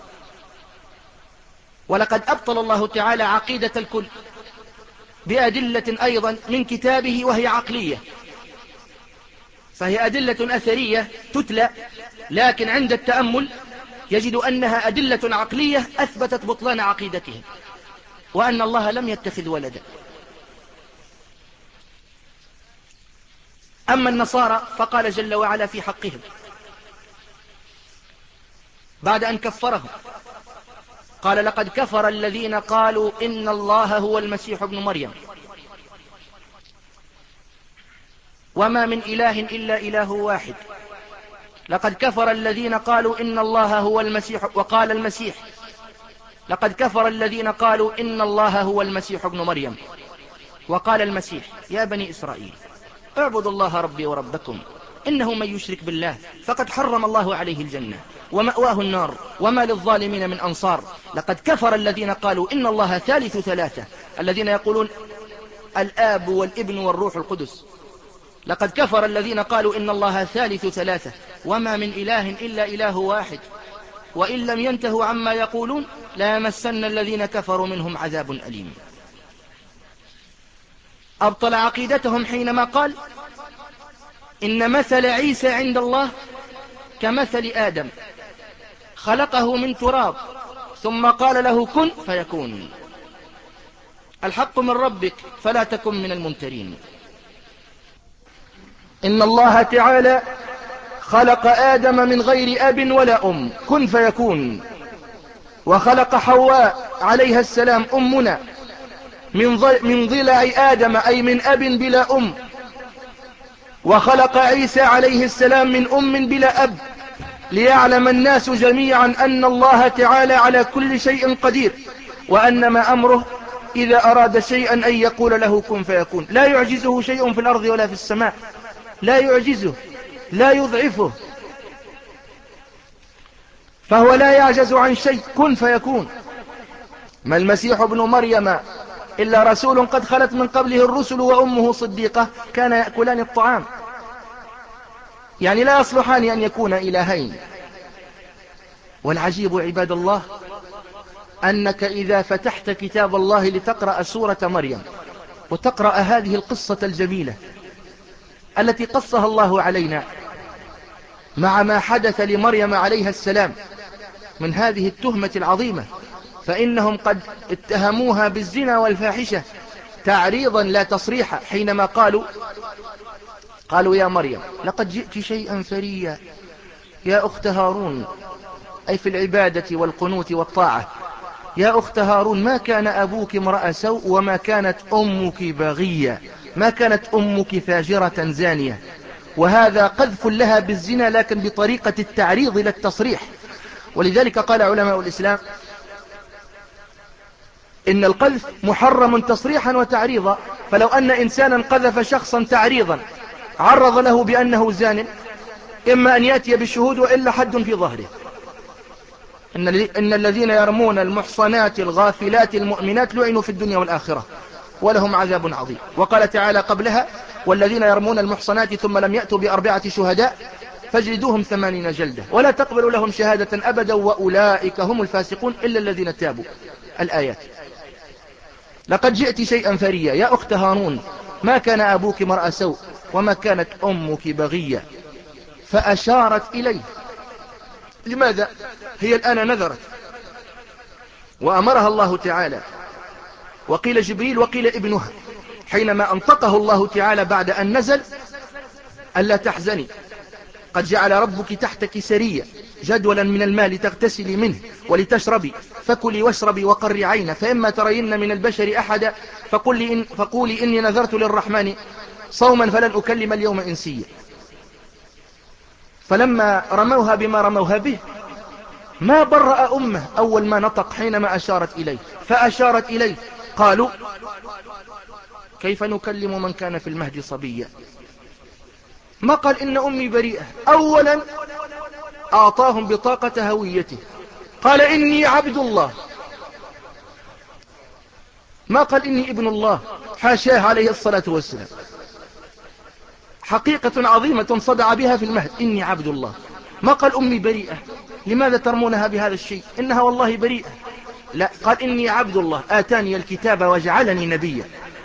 ولقد أبطل الله تعالى عقيدة الكل بأدلة أيضا من كتابه وهي عقلية، فهي أدلة أثرية تتلى، لكن عند التأمل يجد أنها أدلة عقلية أثبتت بطلان عقيدتهم، وأن الله لم يتخذ ولدا. أما النصارى فقال جل وعلا في حقهم بعد أن كفرهم، قال لقد كفر الذين قالوا إن الله هو المسيح ابن مريم وما من إله إلا إله واحد. لقد كفر الذين قالوا إن الله هو المسيح، وقال المسيح لقد كفر الذين قالوا إن الله هو المسيح ابن مريم، وقال المسيح يا بني إسرائيل اعبدوا الله ربي وربكم إنه من يشرك بالله فقد حرم الله عليه الجنة ومأواه النار وما للظالمين من أنصار. لقد كفر الذين قالوا إن الله ثالث ثلاثة، الذين يقولون الآب والابن والروح القدس. لقد كفر الذين قالوا إن الله ثالث ثلاثة وما من إله إلا إله واحد وإن لم ينتهوا عما يقولون لا يمسن الذين كفروا منهم عذاب أليم. أبطل عقيدتهم حينما قال إن مثل عيسى عند الله كمثل آدم خلقه من تراب ثم قال له كن فيكون. الحق من ربك فلا تكن من الممترين. إن الله تعالى خلق آدم من غير أب ولا أم كن فيكون، وخلق حواء عليها السلام أمنا من ضلع آدم أي من أب بلا أم، وخلق عيسى عليه السلام من أم بلا أب، ليعلم الناس جميعا أن الله تعالى على كل شيء قدير، وأن ما أمره إذا أراد شيئا أن يقول له كن فيكون. لا يعجزه شيء في الأرض ولا في السماء، لا يعجزه لا يضعفه، فهو لا يعجز عن شيء، كن فيكون. ما المسيح ابن مريم إلا رسول قد خلت من قبله الرسل وأمه صديقة كان يأكلان الطعام، يعني لا يصلحان أن يكون إلهين. والعجيب عباد الله أنك إذا فتحت كتاب الله لتقرأ سورة مريم وتقرأ هذه القصة الجميلة التي قصها الله علينا مع ما حدث لمريم عليها السلام من هذه التهمة العظيمة، فإنهم قد اتهموها بالزنا والفاحشة تعريضا لا تصريحا، حينما قالوا قالوا يا مريم لقد جئت شيئا فريا يا أخت هارون، أي في العبادة والقنوت والطاعة. يا أخت هارون ما كان أبوك امرأ سوء وما كانت أمك بغية، ما كانت أمك فاجرة زانية. وهذا قذف لها بالزنا لكن بطريقة التعريض لا التصريح. ولذلك قال علماء الإسلام إن القذف محرم تصريحا وتعريضا، فلو أن إنسانا قذف شخصا تعريضا عرض له بأنه زان إما أن يأتي بالشهود وإلا حد في ظهره. إن, إن الذين يرمون المحصنات الغافلات المؤمنات لعنوا في الدنيا والآخرة ولهم عذاب عظيم. وقال تعالى قبلها والذين يرمون المحصنات ثم لم يأتوا بأربعة شهداء فاجلدوهم ثمانين جلدة ولا تقبلوا لهم شهادة أبدا وأولئك هم الفاسقون إلا الذين تابوا. الآيات. لقد جئت شيئا فريا يا أخت هارون ما كان أبوك امرأ سوء وما كانت أمك بغية. فأشارت إليه. لماذا؟ هي الآن نذرت وأمرها الله تعالى، وقيل جبريل وقيل ابنها، حينما أنطقه الله تعالى بعد أن نزل ألا تحزني قد جعل ربك تحتك سريا جدولا من الماء لتغتسلي منه ولتشربي فكلي واشربي وقري عينا فإما ترين من البشر أحدا فقولي, إن فقولي إني نذرت للرحمن صوما فلن أكلم اليوم إنسيا. فلما رموها بما رموها به ما برأ أمه أول ما نطق حينما أشارت إليه، فأشارت إليه قالوا كيف نكلم من كان في المهد صبيا؟ ما قال إن أمي بريئة. أولا أعطاهم بطاقة هويته، قال إني عبد الله، ما قال إني ابن الله، حاشاه عليه الصلاة والسلام. حقيقة عظيمة صدع بها في المهد، إني عبد الله. ما قال أمي بريئة، لماذا ترمونها بهذا الشيء؟ إنها والله بريئة. لا، قال إني عبد الله آتاني الكتاب وجعلني نبيا.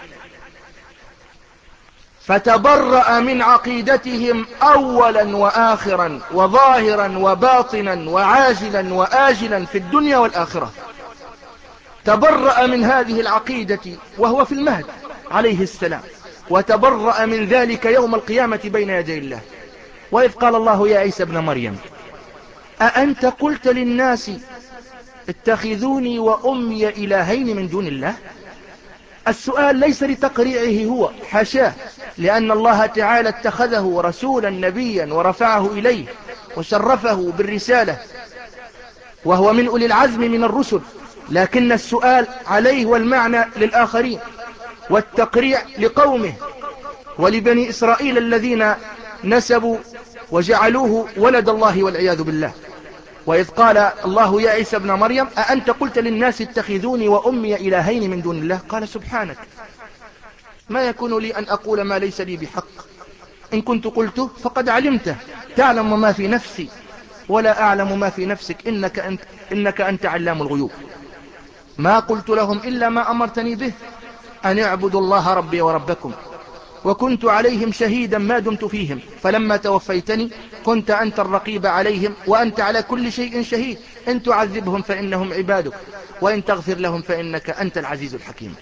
فتبرأ من عقيدتهم أولا وآخرا وظاهرا وباطنا وعاجلا وآجلا في الدنيا والآخرة. تبرأ من هذه العقيدة وهو في المهد عليه السلام، وتبرأ من ذلك يوم القيامة بين يدي الله. وإذ قال الله يا عيسى ابن مريم أأنت قلت للناس اتخذوني وأمي إلهين من دون الله؟ السؤال ليس لتقريعه هو، حاشاه، لأن الله تعالى اتخذه رسولا نبيا ورفعه إليه وشرفه بالرسالة، وهو من أولي العزم من الرسل. لكن السؤال عليه والمعنى للآخرين، والتقريع لقومه ولبني إسرائيل الذين نسبوا وجعلوه ولد الله والعياذ بالله. وإذ قال الله يا عيسى ابن مريم أأنت قلت للناس اتخذوني وأمي إلهين من دون الله؟ قال سبحانك، ما يكون لي أن أقول ما ليس لي بحق، إن كنت قلته فقد علمته، تعلم ما في نفسي ولا أعلم ما في نفسك، إنك أنت, إنك أنت علام الغيوب. ما قلت لهم إلا ما أمرتني به، أن اعبدوا الله ربي وربكم، وكنت عليهم شهيدا ما دمت فيهم، فلما توفيتني كنت أنت الرقيب عليهم وأنت على كل شيء شهيد، إن تعذبهم فإنهم عبادك وإن تغفر لهم فإنك أنت العزيز الحكيم.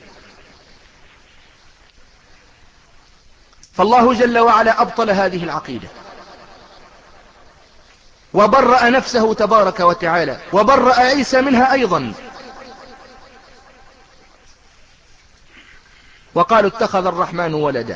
فالله جل وعلا أبطل هذه العقيدة وبرأ نفسه تبارك وتعالى، وبرأ عيسى منها أيضا. وقالوا اتخذ الرحمن ولدا.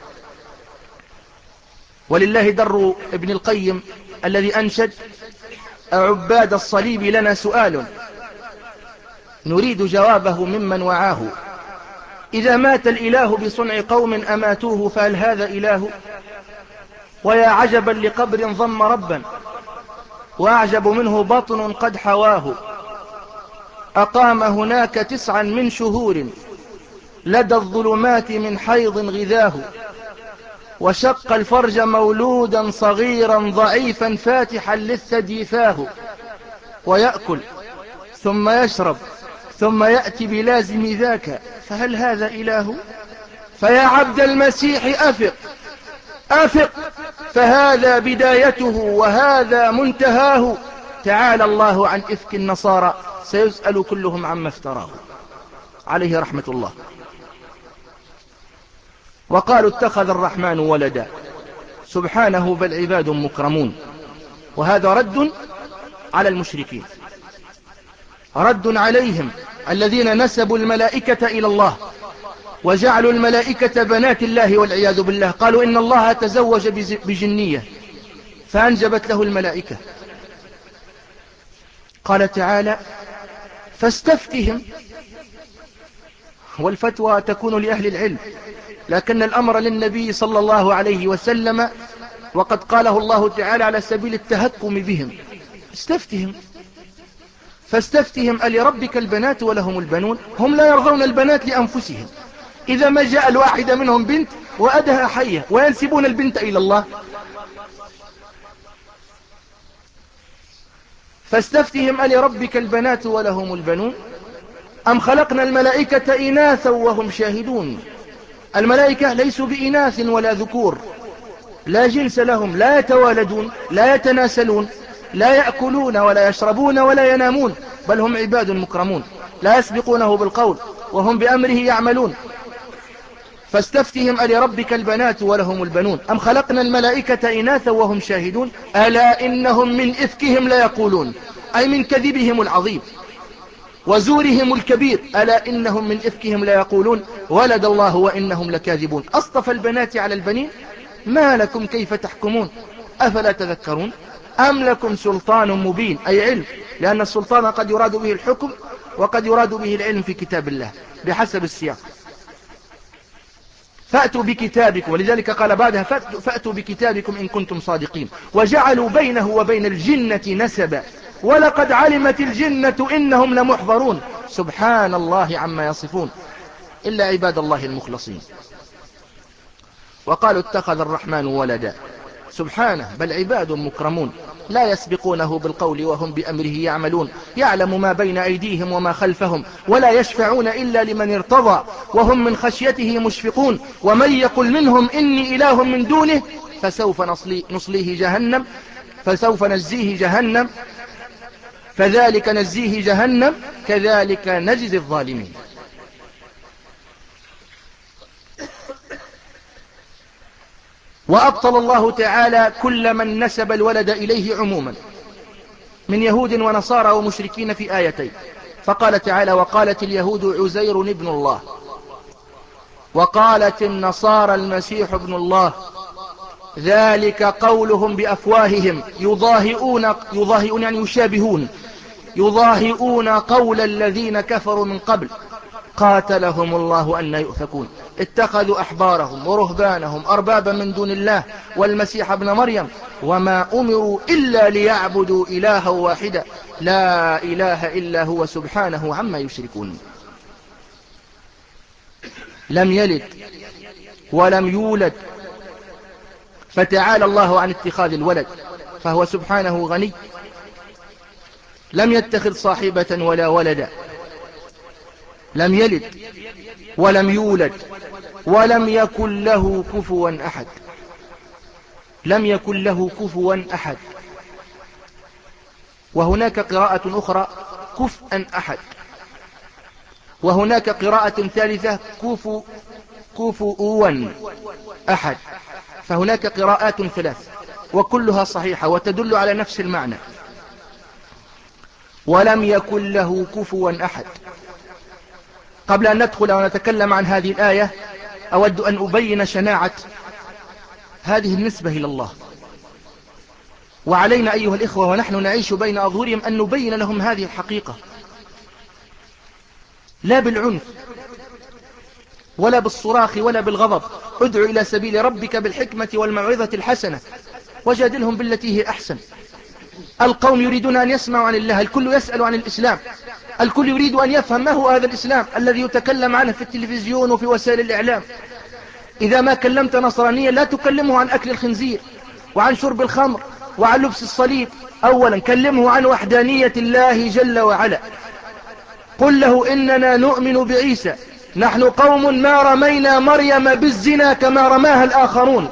ولله در ابن القيم الذي أنشد عباد الصليب لنا سؤال نريد جوابه ممن وعاه، إذا مات الإله بصنع قوم أماتوه فهل هذا إله؟ ويا عجبا لقبر ضم ربا وأعجب منه بطن قد حواه، أقام هناك تسعا من شهور لدى الظلمات من حيض غذاه، وشق الفرج مولودا صغيرا ضعيفا فاتحا للثدي فاه، ويأكل ثم يشرب ثم يأتي بلازم ذاك، فهل هذا إله؟ فيا عبد المسيح أفق أفق، فهذا بدايته وهذا منتهاه، تعالى الله عن إفك النصارى سيسأل كلهم عما افتراه، عليه رحمة الله. وقالوا اتخذ الرحمن ولدا، سبحانه بل عباد مكرمون. وهذا رد على المشركين، رد عليهم الذين نسبوا الملائكة إلى الله وجعلوا الملائكة بنات الله والعياذ بالله. قالوا إن الله تزوج بجنية فأنجبت له الملائكة. قال تعالى فاستفتهم، والفتوى تكون لأهل العلم، لكن الأمر للنبي صلى الله عليه وسلم، وقد قاله الله تعالى على سبيل التهكم بهم. استفتهم فاستفتهم ألربك البنات ولهم البنون؟ هم لا يرضون البنات لأنفسهم، إذا ما جاء الواحد منهم بنت وأدها حية وينسبون البنت إلى الله. فاستفتهم ألربك البنات ولهم البنون أم خلقنا الملائكة إناثا وهم شاهدون؟ الملائكة ليسوا بإناث ولا ذكور، لا جنس لهم، لا يتوالدون لا يتناسلون لا يأكلون ولا يشربون ولا ينامون، بل هم عباد مكرمون لا يسبقونه بالقول وهم بأمره يعملون. فاستفتهم ألربك البنات ولهم البنون أم خلقنا الملائكة إناثا وهم شاهدون ألا إنهم من إفكهم ليقولون، أي من كذبهم العظيم وزورهم الكبير، ألا إنهم من إفكهم ليقولون ولد الله وإنهم لكاذبون. أصطفى البنات على البنين ما لكم كيف تحكمون أفلا تذكرون أم لكم سلطان مبين، أي علم، لأن السلطان قد يراد به الحكم وقد يراد به العلم في كتاب الله بحسب السياق. فأتوا بكتابكم، ولذلك قال بعدها فأتوا بكتابكم إن كنتم صادقين. وجعلوا بينه وبين الجنة نسبا ولقد علمت الجنة إنهم لمحضرون. سبحان الله عما يصفون إلا عباد الله المخلصين. وقالوا اتخذ الرحمن ولدا. سبحانه، بل عباد مكرمون لا يسبقونه بالقول وهم بأمره يعملون. يعلم ما بين أيديهم وما خلفهم ولا يشفعون إلا لمن ارتضى وهم من خشيته مشفقون. ومن يقل منهم إني إله من دونه فسوف نصلي نصليه جهنم فسوف نجزيه جهنم فذلك نجزيه جهنم كذلك نجزي الظالمين. وأبطل الله تعالى كل من نسب الولد إليه عموما من يهود ونصارى ومشركين في آيتين. فقال تعالى وقالت اليهود عزير ابن الله وقالت النصارى المسيح ابن الله ذلك قولهم بأفواههم يضاهئون يضاهئون يعني يشابهون يضاهئون قول الذين كفروا من قبل قاتلهم الله أن يؤفكون. اتخذوا أحبارهم ورهبانهم أربابا من دون الله والمسيح ابن مريم وما أمروا إلا ليعبدوا إلها واحدا لا إله إلا هو سبحانه عما يشركون. لم يلد ولم يولد فتعالى الله عن اتخاذ الولد فهو سبحانه غني. لم يتخذ صاحبة ولا ولدا. لم يلد ولم يولد ولم يكن له كفوا أحد. لم يكن له كفوا أحد. وهناك قراءة أخرى كفءا أحد. وهناك قراءة ثالثة كفوا كفوا أحد. فهناك قراءات ثلاث وكلها صحيحة وتدل على نفس المعنى. ولم يكن له كفوا أحد. قبل أن ندخل ونتكلم عن هذه الآية أود أن أبين شناعة هذه النسبة إلى الله. وعلينا أيها الإخوة ونحن نعيش بين أظهرهم أن نبين لهم هذه الحقيقة لا بالعنف ولا بالصراخ ولا بالغضب. ادعو إلى سبيل ربك بالحكمة والموعظة الحسنة وجادلهم بالتي هي أحسن. القوم يريدون أن يسمعوا عن الله. الكل يسأل عن الإسلام. الكل يريد أن يفهم ما هو هذا الإسلام الذي يتكلم عنه في التلفزيون وفي وسائل الإعلام. إذا ما كلمت نصرانيا لا تكلمه عن أكل الخنزير وعن شرب الخمر وعن لبس الصليب. أولا كلمه عن وحدانية الله جل وعلا. قل له إننا نؤمن بعيسى نحن قوم ما رمينا مريم بالزنا كما رماها الآخرون.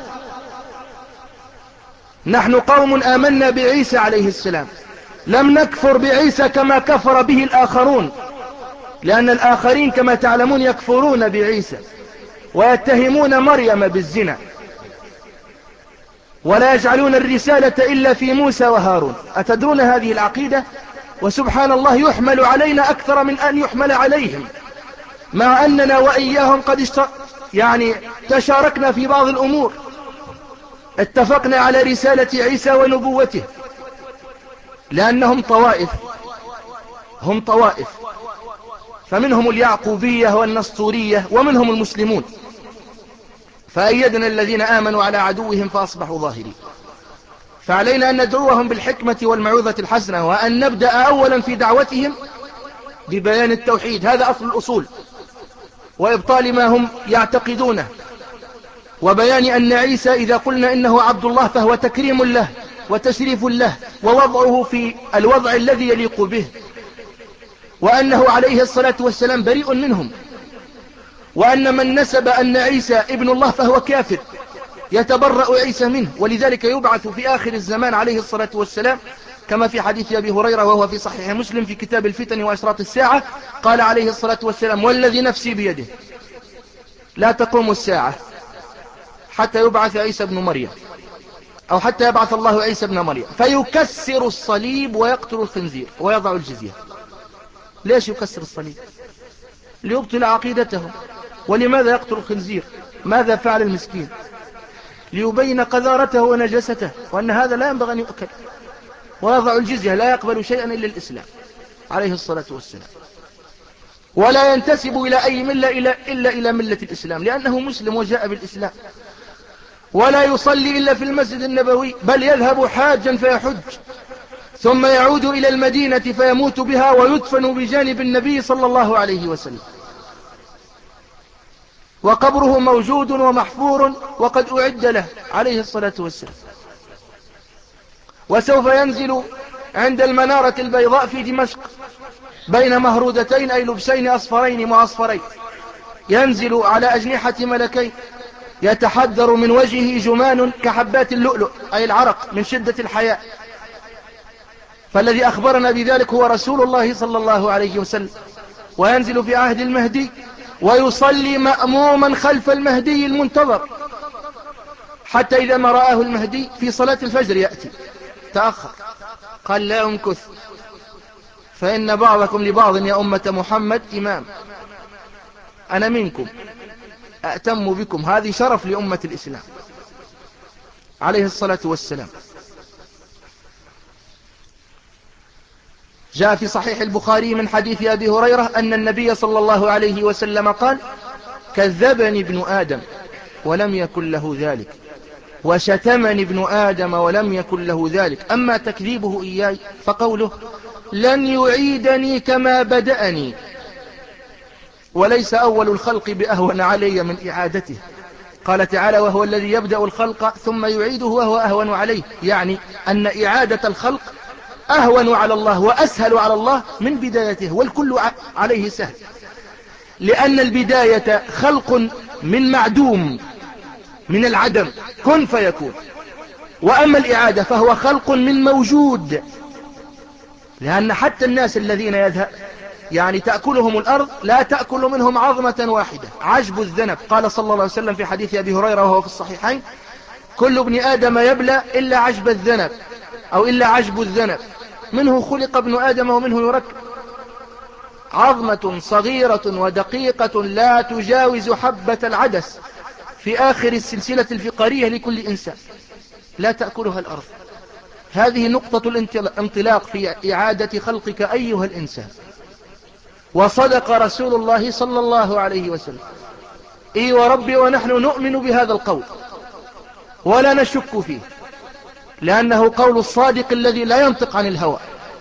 نحن قوم آمنا بعيسى عليه السلام لم نكفر بعيسى كما كفر به الآخرون لأن الآخرين كما تعلمون يكفرون بعيسى ويتهمون مريم بالزنا ولا يجعلون الرسالة إلا في موسى وهارون. أتدرون هذه العقيدة؟ وسبحان الله يحمل علينا أكثر من أن يحمل عليهم مع أننا وإياهم قد اشت... يعني تشاركنا في بعض الأمور. اتفقنا على رسالة عيسى ونبوته لأنهم طوائف. هم طوائف فمنهم اليعقوبية والنسطورية ومنهم المسلمون. فأيدنا الذين آمنوا على عدوهم فأصبحوا ظاهرين. فعلينا أن ندعوهم بالحكمة والموعظة الحسنة وأن نبدأ أولا في دعوتهم ببيان التوحيد. هذا أصل الأصول وإبطال ما هم يعتقدونه وبيان أن عيسى إذا قلنا إنه عبد الله فهو تكريم له وتشريف له ووضعه في الوضع الذي يليق به وأنه عليه الصلاة والسلام بريء منهم وأن من نسب أن عيسى ابن الله فهو كافر يتبرأ عيسى منه. ولذلك يبعث في آخر الزمان عليه الصلاة والسلام كما في حديث أبي هريرة وهو في صحيح مسلم في كتاب الفتن وأشراط الساعة. قال عليه الصلاة والسلام والذي نفسي بيده لا تقوم الساعة حتى يبعث عيسى بن مريم أو حتى يبعث الله عيسى بن مريم فيكسر الصليب ويقتل الخنزير ويضع الجزية. ليش يكسر الصليب؟ ليبطل عقيدتهم. ولماذا يقتل الخنزير؟ ماذا فعل المسكين؟ ليبين قذارته ونجسته وأن هذا لا ينبغي أن يؤكل. ويضع الجزية لا يقبل شيئا إلا الإسلام عليه الصلاة والسلام. ولا ينتسب إلى أي ملة إلا إلى ملة الإسلام، لأنه مسلم وجاء بالإسلام. ولا يصلي إلا في المسجد النبوي، بل يذهب حاجا فيحج ثم يعود إلى المدينة فيموت بها ويدفن بجانب النبي صلى الله عليه وسلم، وقبره موجود ومحفور وقد أعد له عليه الصلاة والسلام. وسوف ينزل عند المنارة البيضاء في دمشق بين مهرودتين، أي لبسين أصفرين معصفرين، ينزل على أجنحة ملكين، يتحدر من وجهه جمان كحبات اللؤلؤ، أي العرق من شدة الحياء. فالذي أخبرنا بذلك هو رسول الله صلى الله عليه وسلم. وينزل في عهد المهدي ويصلي مأموما خلف المهدي المنتظر، حتى إذا ما رآه المهدي في صلاة الفجر يأتي تأخر، قال لا أمكث، فإن بعضكم لبعض يا أمة محمد إمام، أنا منكم أأتم بكم. هذه شرف لأمة الإسلام عليه الصلاة والسلام. جاء في صحيح البخاري من حديث أبي هريرة أن النبي صلى الله عليه وسلم قال: كذبني ابن آدم ولم يكن له ذلك، وشتمني ابن آدم ولم يكن له ذلك، أما تكذيبه إياي فقوله: لن يعيدني كما بدأني، وليس أول الخلق بأهون علي من إعادته. قال تعالى: وهو الذي يبدأ الخلق ثم يعيده وهو أهون عليه، يعني أن إعادة الخلق أهون على الله وأسهل على الله من بدايته، والكل عليه سهل، لأن البداية خلق من معدوم، من العدم، كن فيكون. وأما الإعادة فهو خلق من موجود، لأن حتى الناس الذين يذهب يعني تأكلهم الأرض لا تأكل منهم عظمة واحدة، عجب الذنب. قال صلى الله عليه وسلم في حديث أبي هريرة وهو في الصحيحين: كل ابن آدم يبلى إلا عجب الذنب، أو إلا عجب الذنب، منه خلق ابن آدم ومنه يركب. عظمة صغيرة ودقيقة لا تجاوز حبة العدس في آخر السلسلة الفقرية لكل إنسان، لا تأكلها الأرض. هذه نقطة الانطلاق في إعادة خلقك أيها الإنسان. وصدق رسول الله صلى الله عليه وسلم: إي وربي ونحن نؤمن بهذا القول ولا نشك فيه، لأنه قول الصادق الذي لا ينطق عن الهوى.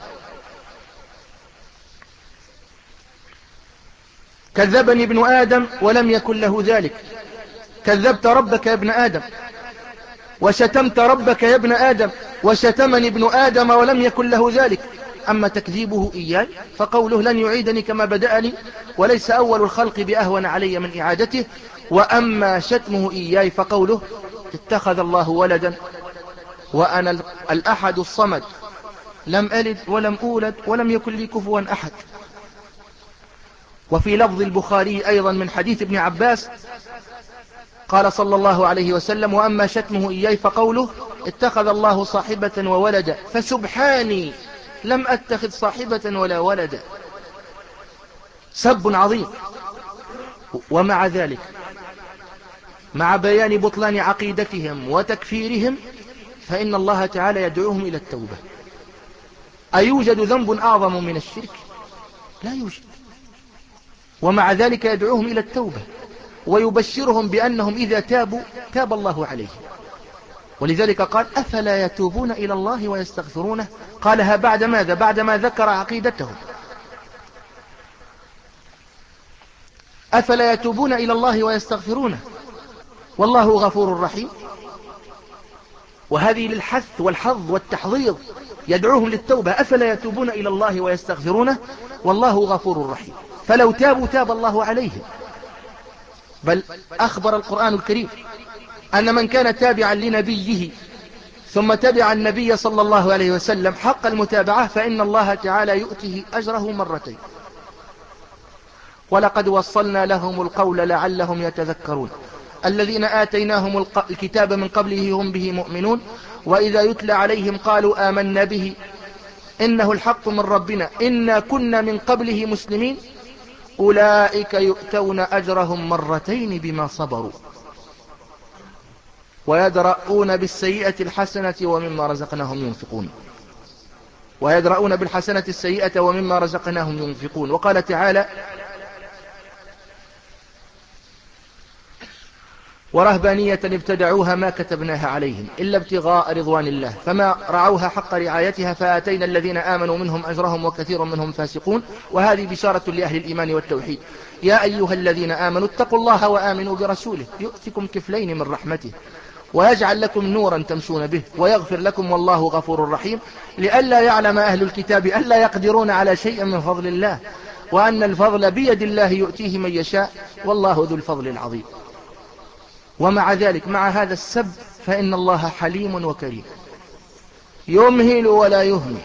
كذبني ابن آدم ولم يكن له ذلك، كذبت ربك يا ابن آدم، وشتمت ربك يا ابن آدم، وشتمني ابن آدم ولم يكن له ذلك. أما تكذيبه إياي فقوله: لن يعيدني كما بدأني، وليس أول الخلق بأهون علي من إعادته. وأما شتمه إياي فقوله: اتخذ الله ولدا وأنا الأحد الصمد، لم ألد ولم أولد ولم يكن لي كفوا أحد. وفي لفظ البخاري أيضا من حديث ابن عباس قال صلى الله عليه وسلم: وأما شتمه إياي فقوله: اتخذ الله صاحبة وولدا، فسبحاني لم أتخذ صاحبة ولا ولدا. سب عظيم. ومع ذلك، مع بيان بطلان عقيدتهم وتكفيرهم، فإن الله تعالى يدعوهم إلى التوبة. أيوجد ذنب أعظم من الشرك؟ لا يوجد. ومع ذلك يدعوهم إلى التوبة ويبشرهم بأنهم إذا تابوا تاب الله عليهم. ولذلك قال: أفلا يتوبون إلى الله ويستغفرونه؟ قالها بعد ماذا؟ بعدما ذكر عقيدتهم. أفلا يتوبون إلى الله ويستغفرونه والله غفور رحيم. وهذه للحث والحظ والتحضيض، يدعوهم للتوبة. أفلا يتوبون إلى الله ويستغفرونه والله غفور رحيم. فلو تابوا تاب الله عليهم. بل أخبر القرآن الكريم أن من كان تابعا لنبيه ثم تبع النبي صلى الله عليه وسلم حق المتابعة فإن الله تعالى يؤتيه أجره مرتين. ولقد وصلنا لهم القول لعلهم يتذكرون الذين آتيناهم الكتاب من قبله هم به مؤمنون وإذا يتلى عليهم قالوا آمنا به إنه الحق من ربنا إنا كنا من قبله مسلمين أولئك يؤتون أجرهم مرتين بما صبروا ويدرؤون بالسيئة الحسنة ومما رزقناهم ينفقون ويدرؤون بالحسنة السيئة ومما رزقناهم ينفقون. وقال تعالى: ورهبانية ابتدعوها ما كتبناها عليهم إلا ابتغاء رضوان الله فما رعوها حق رعايتها فآتينا الذين آمنوا منهم أجرهم وكثير منهم فاسقون. وهذه بشارة لأهل الإيمان والتوحيد. يا أيها الذين آمنوا اتقوا الله وآمنوا برسوله يؤتكم كفلين من رحمته ويجعل لكم نورا تمشون به ويغفر لكم والله غفور رحيم. لئلا يعلم أهل الكتاب ألا يقدرون على شيء من فضل الله وأن الفضل بيد الله يؤتيه من يشاء والله ذو الفضل العظيم. ومع ذلك مع هذا السب فإن الله حليم وكريم يمهل ولا يهمل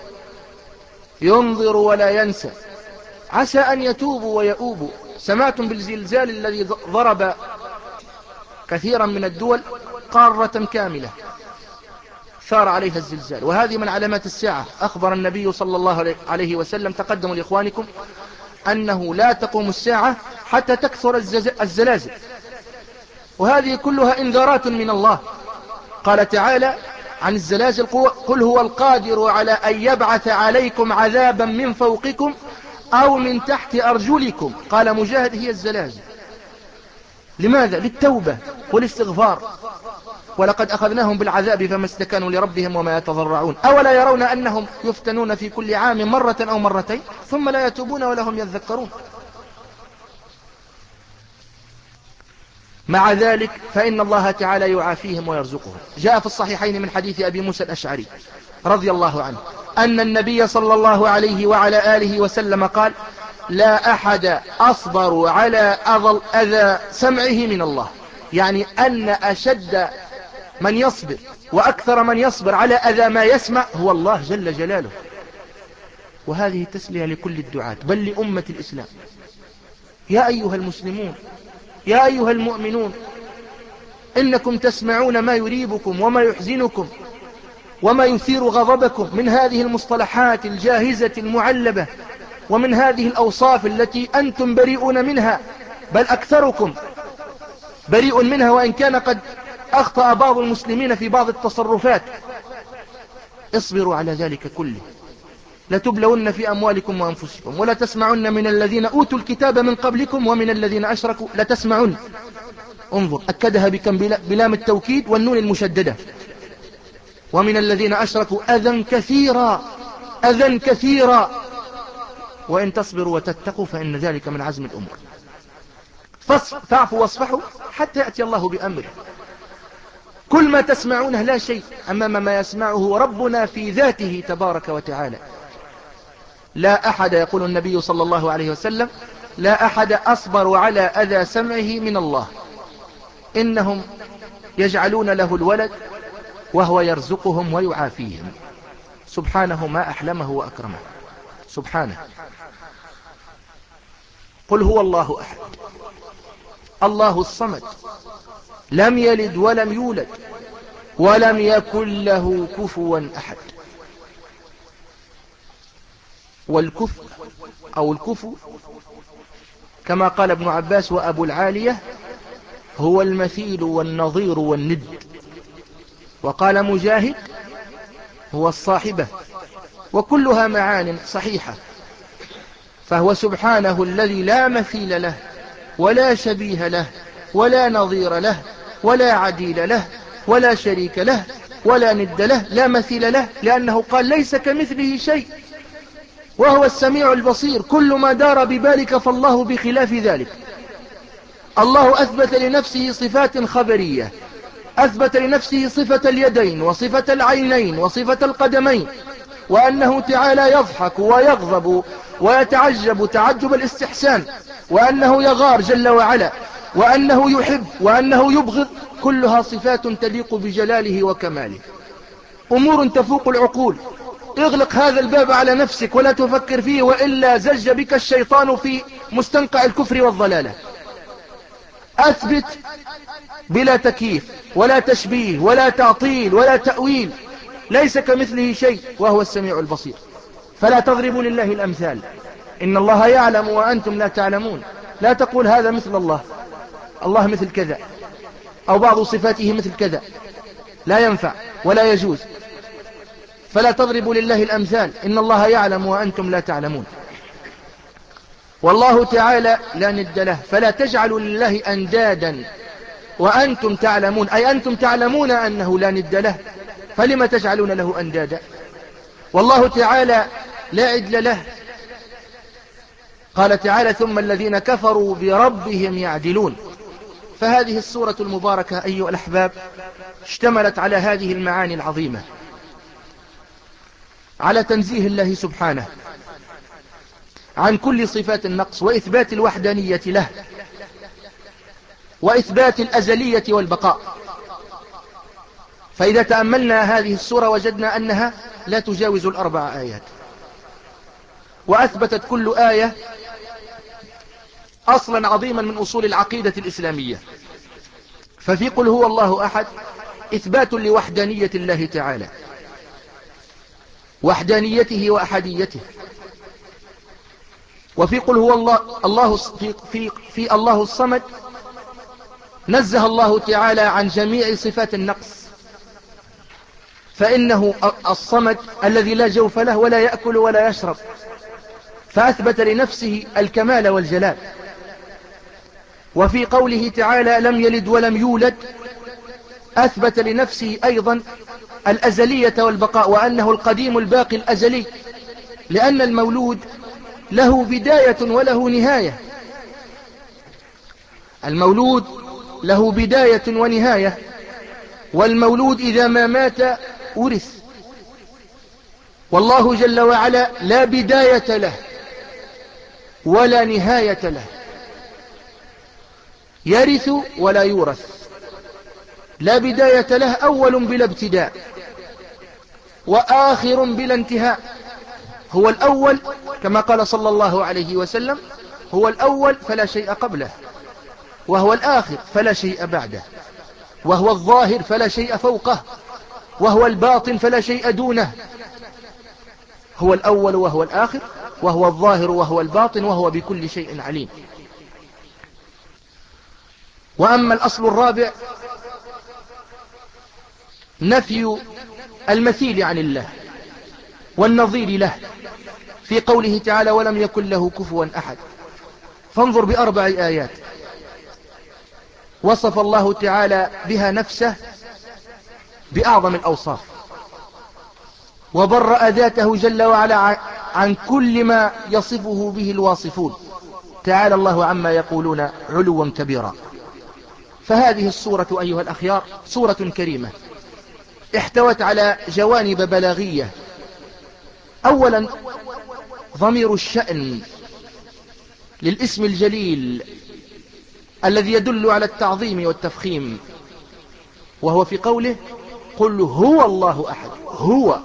ينظر ولا ينسى عسى أن يتوبوا ويؤوبوا. سمعتم بالزلزال الذي ضرب كثيرا من الدول قارة كاملة ثار عليها الزلزال وهذه من علامات الساعة. أخبر النبي صلى الله عليه وسلم تقدموا لإخوانكم أنه لا تقوم الساعة حتى تكثر الزلازل وهذه كلها إنذارات من الله. قال تعالى عن الزلازل قل هو القادر على أن يبعث عليكم عذابا من فوقكم أو من تحت أرجلكم. قال مجاهد هي الزلازل. لماذا؟ للتوبة والاستغفار. ولقد أخذناهم بالعذاب فما استكانوا لربهم وما يتضرعون أولا يرون أنهم يفتنون في كل عام مرة أو مرتين ثم لا يتوبون ولا هم يذكرون. مع ذلك فإن الله تعالى يعافيهم ويرزقهم. جاء في الصحيحين من حديث أبي موسى الأشعري رضي الله عنه أن النبي صلى الله عليه وعلى آله وسلم قال لا أحد أصبر على أذى سمعه من الله. يعني أن أشد من يصبر وأكثر من يصبر على أذى ما يسمع هو الله جل جلاله. وهذه تسلية لكل الدعاة بل لأمة الإسلام. يا أيها المسلمون يا أيها المؤمنون إنكم تسمعون ما يريبكم وما يحزنكم وما يثير غضبكم من هذه المصطلحات الجاهزة المعلبة ومن هذه الأوصاف التي أنتم بريئون منها بل أكثركم بريء منها وإن كان قد أخطأ بعض المسلمين في بعض التصرفات. اصبروا على ذلك كله. لتبلون في أموالكم وأنفسكم ولا تسمعن من الذين أوتوا الكتاب من قبلكم ومن الذين أشركوا لتسمعن. انظر أكدها بكم بلام التوكيد والنون المشددة. ومن الذين أشركوا أذى كثيرا أذى كثيرا وإن تصبروا وتتقوا فإن ذلك من عزم الأمور. فاعفوا واصفحوا حتى يأتي الله بأمره. كل ما تسمعونه لا شيء أمام ما يسمعه ربنا في ذاته تبارك وتعالى. لا أحد يقول النبي صلى الله عليه وسلم لا أحد أصبر على أذى سمعه من الله. إنهم يجعلون له الولد وهو يرزقهم ويعافيهم. سبحانه ما أحلمه وأكرمه. سبحانه. قل هو الله أحد الله الصمد لم يلد ولم يولد ولم يكن له كفوا أحد. والكفو أو الكفو كما قال ابن عباس وأبو العالية هو المثيل والنظير والند. وقال مجاهد هو الصاحبة. وكلها معان صحيحة. فهو سبحانه الذي لا مثيل له ولا شبيه له ولا نظير له ولا عديل له ولا شريك له ولا ند له. لا مثيل له لأنه قال ليس كمثله شيء وهو السميع البصير. كل ما دار ببالك فالله بخلاف ذلك. الله أثبت لنفسه صفات خبرية. أثبت لنفسه صفة اليدين وصفة العينين وصفة القدمين وأنه تعالى يضحك ويغضب ويتعجب تعجب الاستحسان وأنه يغار جل وعلا وأنه يحب وأنه يبغض. كلها صفات تليق بجلاله وكماله. أمور تفوق العقول. اغلق هذا الباب على نفسك ولا تفكر فيه وإلا زج بك الشيطان في مستنقع الكفر والضلالة. أثبت بلا تكييف ولا تشبيه ولا تعطيل ولا تأويل. ليس كمثله شيء وهو السميع البصير. فلا تضربوا لله الأمثال. إن الله يعلم وأنتم لا تعلمون. لا تقول هذا مثل الله الله مثل كذا أو بعض صفاته مثل كذا. لا ينفع ولا يجوز. فلا تضربوا لله الأمثال. إن الله يعلم وأنتم لا تعلمون. والله تعالى لا ند له. فلا تجعلوا لله أندادا وأنتم تعلمون، أي أنتم تعلمون أنه لا ند له، فلم تجعلون له أندادا؟ والله تعالى لا عدل له. قال تعالى ثم الذين كفروا بربهم يعدلون. فهذه السورة المباركة أيها الأحباب اشتملت على هذه المعاني العظيمة، على تنزيه الله سبحانه عن كل صفات النقص، وإثبات الوحدانية له، وإثبات الأزلية والبقاء. فإذا تأملنا هذه السورة وجدنا أنها لا تجاوز الأربع آيات، وأثبتت كل آية أصلا عظيما من أصول العقيدة الإسلامية. ففي قل هو الله أحد إثبات لوحدانية الله تعالى، وحدانيته وأحديته. وفي قل هو الله, الله في, في, في الله الصمد نزه الله تعالى عن جميع صفات النقص، فإنه الصمد الذي لا جوف له ولا يأكل ولا يشرب، فأثبت لنفسه الكمال والجلال. وفي قوله تعالى لم يلد ولم يولد أثبت لنفسه أيضا الأزلية والبقاء، وأنه القديم الباقي الأزلي، لأن المولود له بداية وله نهاية. المولود له بداية ونهاية، والمولود إذا ما مات ورث، والله جل وعلا لا بداية له ولا نهاية له، يرث ولا يورث، لا بداية له، أول بلا ابتداء وآخر بلا انتهاء. هو الأول كما قال صلى الله عليه وسلم، هو الأول فلا شيء قبله، وهو الآخر فلا شيء بعده، وهو الظاهر فلا شيء فوقه، وهو الباطن فلا شيء دونه. هو الأول وهو الآخر وهو الظاهر وهو الباطن وهو بكل شيء عليم. وأما الأصل الرابع نفي المثيل عن الله والنظير له، في قوله تعالى ولم يكن له كفوا أحد. فانظر بأربع آيات وصف الله تعالى بها نفسه بأعظم الأوصاف، وبرأ ذاته جل وعلا عن كل ما يصفه به الواصفون، تعالى الله عما يقولون علوا كبيرا. فهذه السورة أيها الأخيار سورة كريمة احتوت على جوانب بلاغية. أولا ضمير الشأن للاسم الجليل الذي يدل على التعظيم والتفخيم، وهو في قوله قل هو الله أحد. هو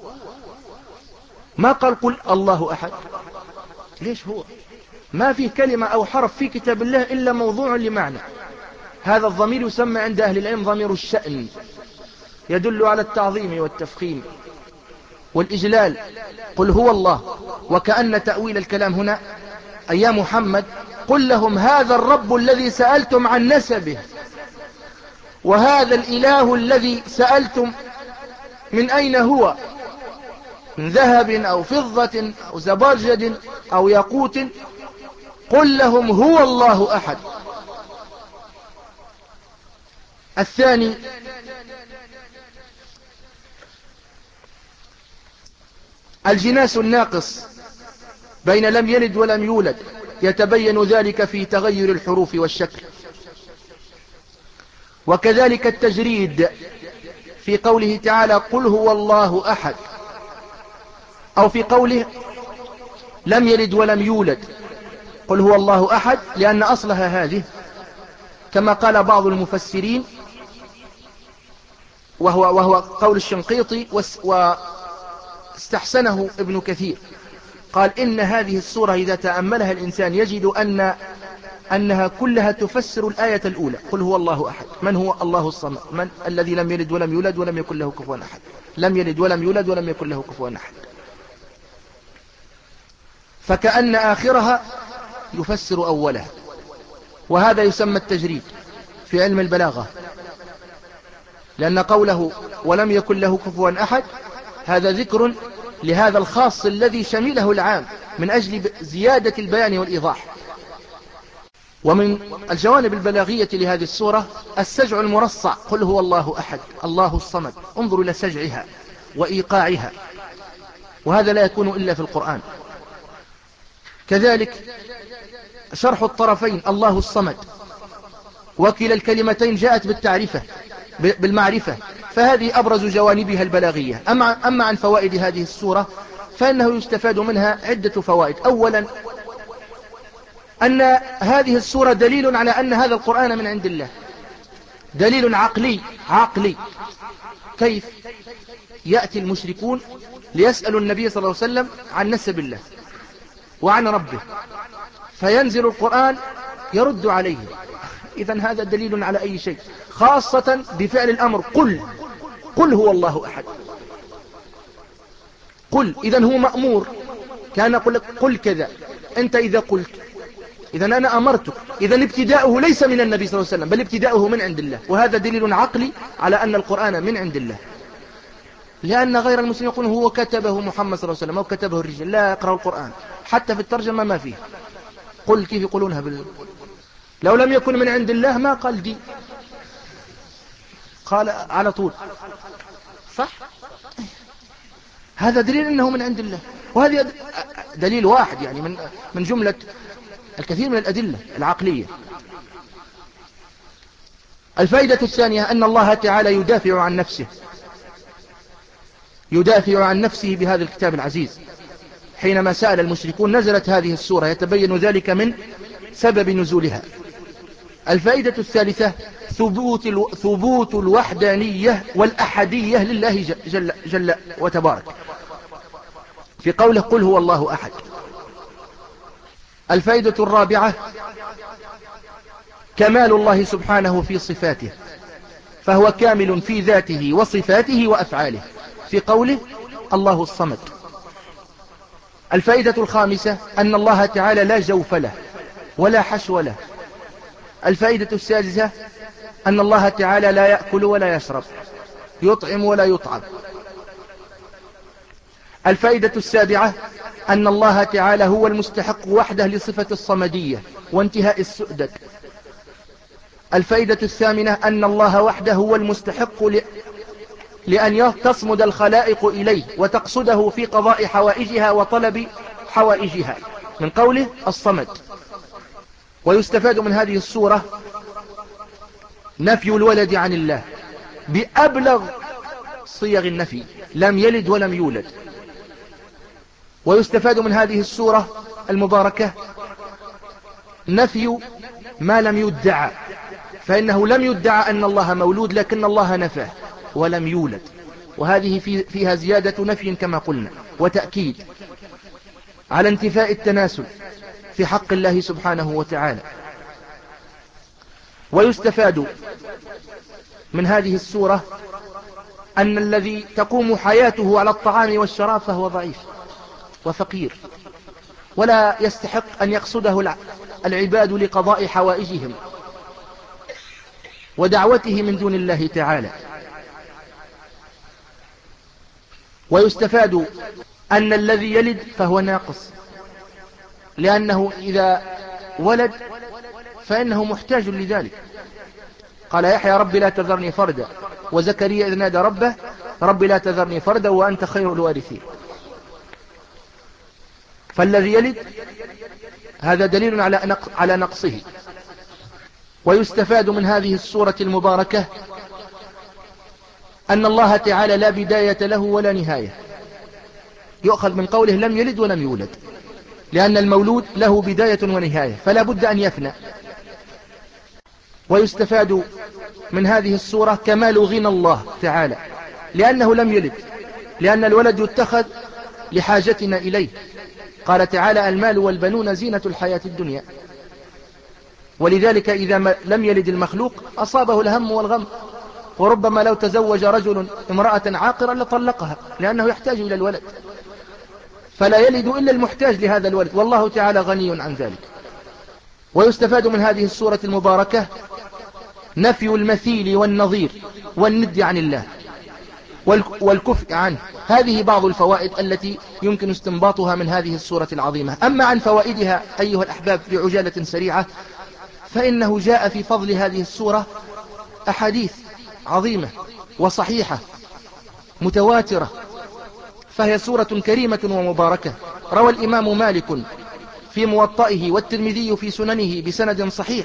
ما قال قل الله أحد، ليش؟ هو ما في كلمة أو حرف في كتاب الله إلا موضوع لمعنى. هذا الضمير يسمى عند أهل العلم ضمير الشأن، يدل على التعظيم والتفخيم والإجلال. قل هو الله، وكأن تأويل الكلام هنا أي يا محمد قل لهم هذا الرب الذي سألتم عن نسبه، وهذا الإله الذي سألتم من أين هو، من ذهب أو فضة أو زبرجد أو ياقوت، قل لهم هو الله أحد. الثاني الجناس الناقص بين لم يلد ولم يولد، يتبين ذلك في تغير الحروف والشكل. وكذلك التجريد في قوله تعالى قل هو الله أحد، أو في قوله لم يلد ولم يولد قل هو الله أحد، لأن أصلها هذه كما قال بعض المفسرين، وهو, وهو قول الشنقيطي واستحسنه ابن كثير، قال إن هذه السورة إذا تأملها الإنسان يجد أن أنها كلها تفسر الآية الأولى قل هو الله أحد. من هو الله الصمد؟ من الذي لم يلد ولم يولد ولم يكن له كفوا أحد. لم يلد ولم يولد ولم يكن له كفوا أحد. فكأن آخرها يفسر أولها، وهذا يسمى التجريد في علم البلاغة، لأن قوله ولم يكن له كفوا أحد هذا ذكر لهذا الخاص الذي شمله العام من أجل زيادة البيان والإيضاح. ومن الجوانب البلاغية لهذه السورة السجع المرصع، قل هو الله أحد الله الصمد. انظروا إلى سجعها وإيقاعها، وهذا لا يكون إلا في القرآن. كذلك شرح الطرفين الله الصمد، وكلا الكلمتين جاءت بالتعريفة بالمعرفة، فهذه أبرز جوانبها البلاغية. أما, أما عن فوائد هذه السورة فإنه يستفاد منها عدة فوائد. أولا أن هذه السورة دليل على أن هذا القرآن من عند الله، دليل عقلي عقلي. كيف؟ يأتي المشركون ليسألوا النبي صلى الله عليه وسلم عن نسب الله وعن ربه، فينزل القرآن يرد عليه. إذن هذا دليل على أي شيء، خاصة بفعل الأمر قل قل هو الله أحد. قل إذن هو مأمور، كان يقول لك قل كذا، أنت إذا قلت إذن أنا أمرتك. إذن ابتداؤه ليس من النبي صلى الله عليه وسلم، بل ابتداؤه من عند الله، وهذا دليل عقلي على أن القرآن من عند الله. لأن غير المسلمين يقولون هو كتبه محمد صلى الله عليه وسلم أو كتبه الرجال، لا يقرأ القرآن حتى في الترجمة ما فيه. قل كيف يقولونها بال... لو لم يكن من عند الله ما قال دي، قال على طول صح. هذا دليل أنه من عند الله، وهذا دليل واحد يعني من من جملة الكثير من الأدلة العقلية. الفائدة الثانية أن الله تعالى يدافع عن نفسه، يدافع عن نفسه بهذا الكتاب العزيز. حينما سأل المشركون نزلت هذه السورة، يتبين ذلك من سبب نزولها. الفائدة الثالثة ثبوت الو... ثبوت الوحدانية والأحدية لله جل, جل وتبارك في قوله قل هو الله أحد. الفائدة الرابعة كمال الله سبحانه في صفاته، فهو كامل في ذاته وصفاته وأفعاله في قوله الله الصمد. الفائدة الخامسة أن الله تعالى لا جوف له ولا حشو له. الفائدة السادسة أن الله تعالى لا يأكل ولا يشرب، يطعم ولا يطعم. الفائدة السابعة أن الله تعالى هو المستحق وحده لصفة الصمدية وانتهاء السؤدد. الفائدة الثامنة أن الله وحده هو المستحق ل... لأن تصمد الخلائق إليه وتقصده في قضاء حوائجها وطلب حوائجها من قوله الصمد. ويستفاد من هذه السورة نفي الولد عن الله بأبلغ صيغ النفي، لم يلد ولم يولد. ويستفاد من هذه السورة المباركة نفي ما لم يدعى، فإنه لم يدعى أن الله مولود، لكن الله نفاه ولم يولد، وهذه في فيها زيادة نفي كما قلنا وتأكيد على انتفاء التناسل في حق الله سبحانه وتعالى. ويستفاد من هذه السورة أن الذي تقوم حياته على الطعام والشراب فهو ضعيف وفقير، ولا يستحق أن يقصده العباد لقضاء حوائجهم ودعوته من دون الله تعالى. ويستفاد أن الذي يلد فهو ناقص، لأنه إذا ولد فإنه محتاج لذلك. قال يحيى رب لا تذرني فردا، وزكريا إذ نادى ربه رب لا تذرني فردا وأنت خير الوارثين. فالذي يلد هذا دليل على على نقصه. ويستفاد من هذه السورة المباركة أن الله تعالى لا بداية له ولا نهاية، يؤخذ من قوله لم يلد ولم يولد، لأن المولود له بداية ونهاية فلا بد أن يفنى. ويستفاد من هذه السورة كمال غنى الله تعالى، لأنه لم يلد، لأن الولد يتخذ لحاجتنا إليه. قال تعالى المال والبنون زينة الحياة الدنيا، ولذلك إذا لم يلد المخلوق أصابه الهم والغم، وربما لو تزوج رجل امرأة عاقرا لطلقها لأنه يحتاج إلى الولد، فلا يلد إلا المحتاج لهذا الولد، والله تعالى غني عن ذلك. ويستفاد من هذه السورة المباركة نفي المثيل والنظير والند عن الله والكفء عنه. هذه بعض الفوائد التي يمكن استنباطها من هذه السورة العظيمة. أما عن فوائدها أيها الأحباب بعجالة سريعة، فإنه جاء في فضل هذه السورة أحاديث عظيمة وصحيحة متواترة، فهي سورة كريمة ومباركة. روى الإمام مالك في موطئه والترمذي في سننه بسند صحيح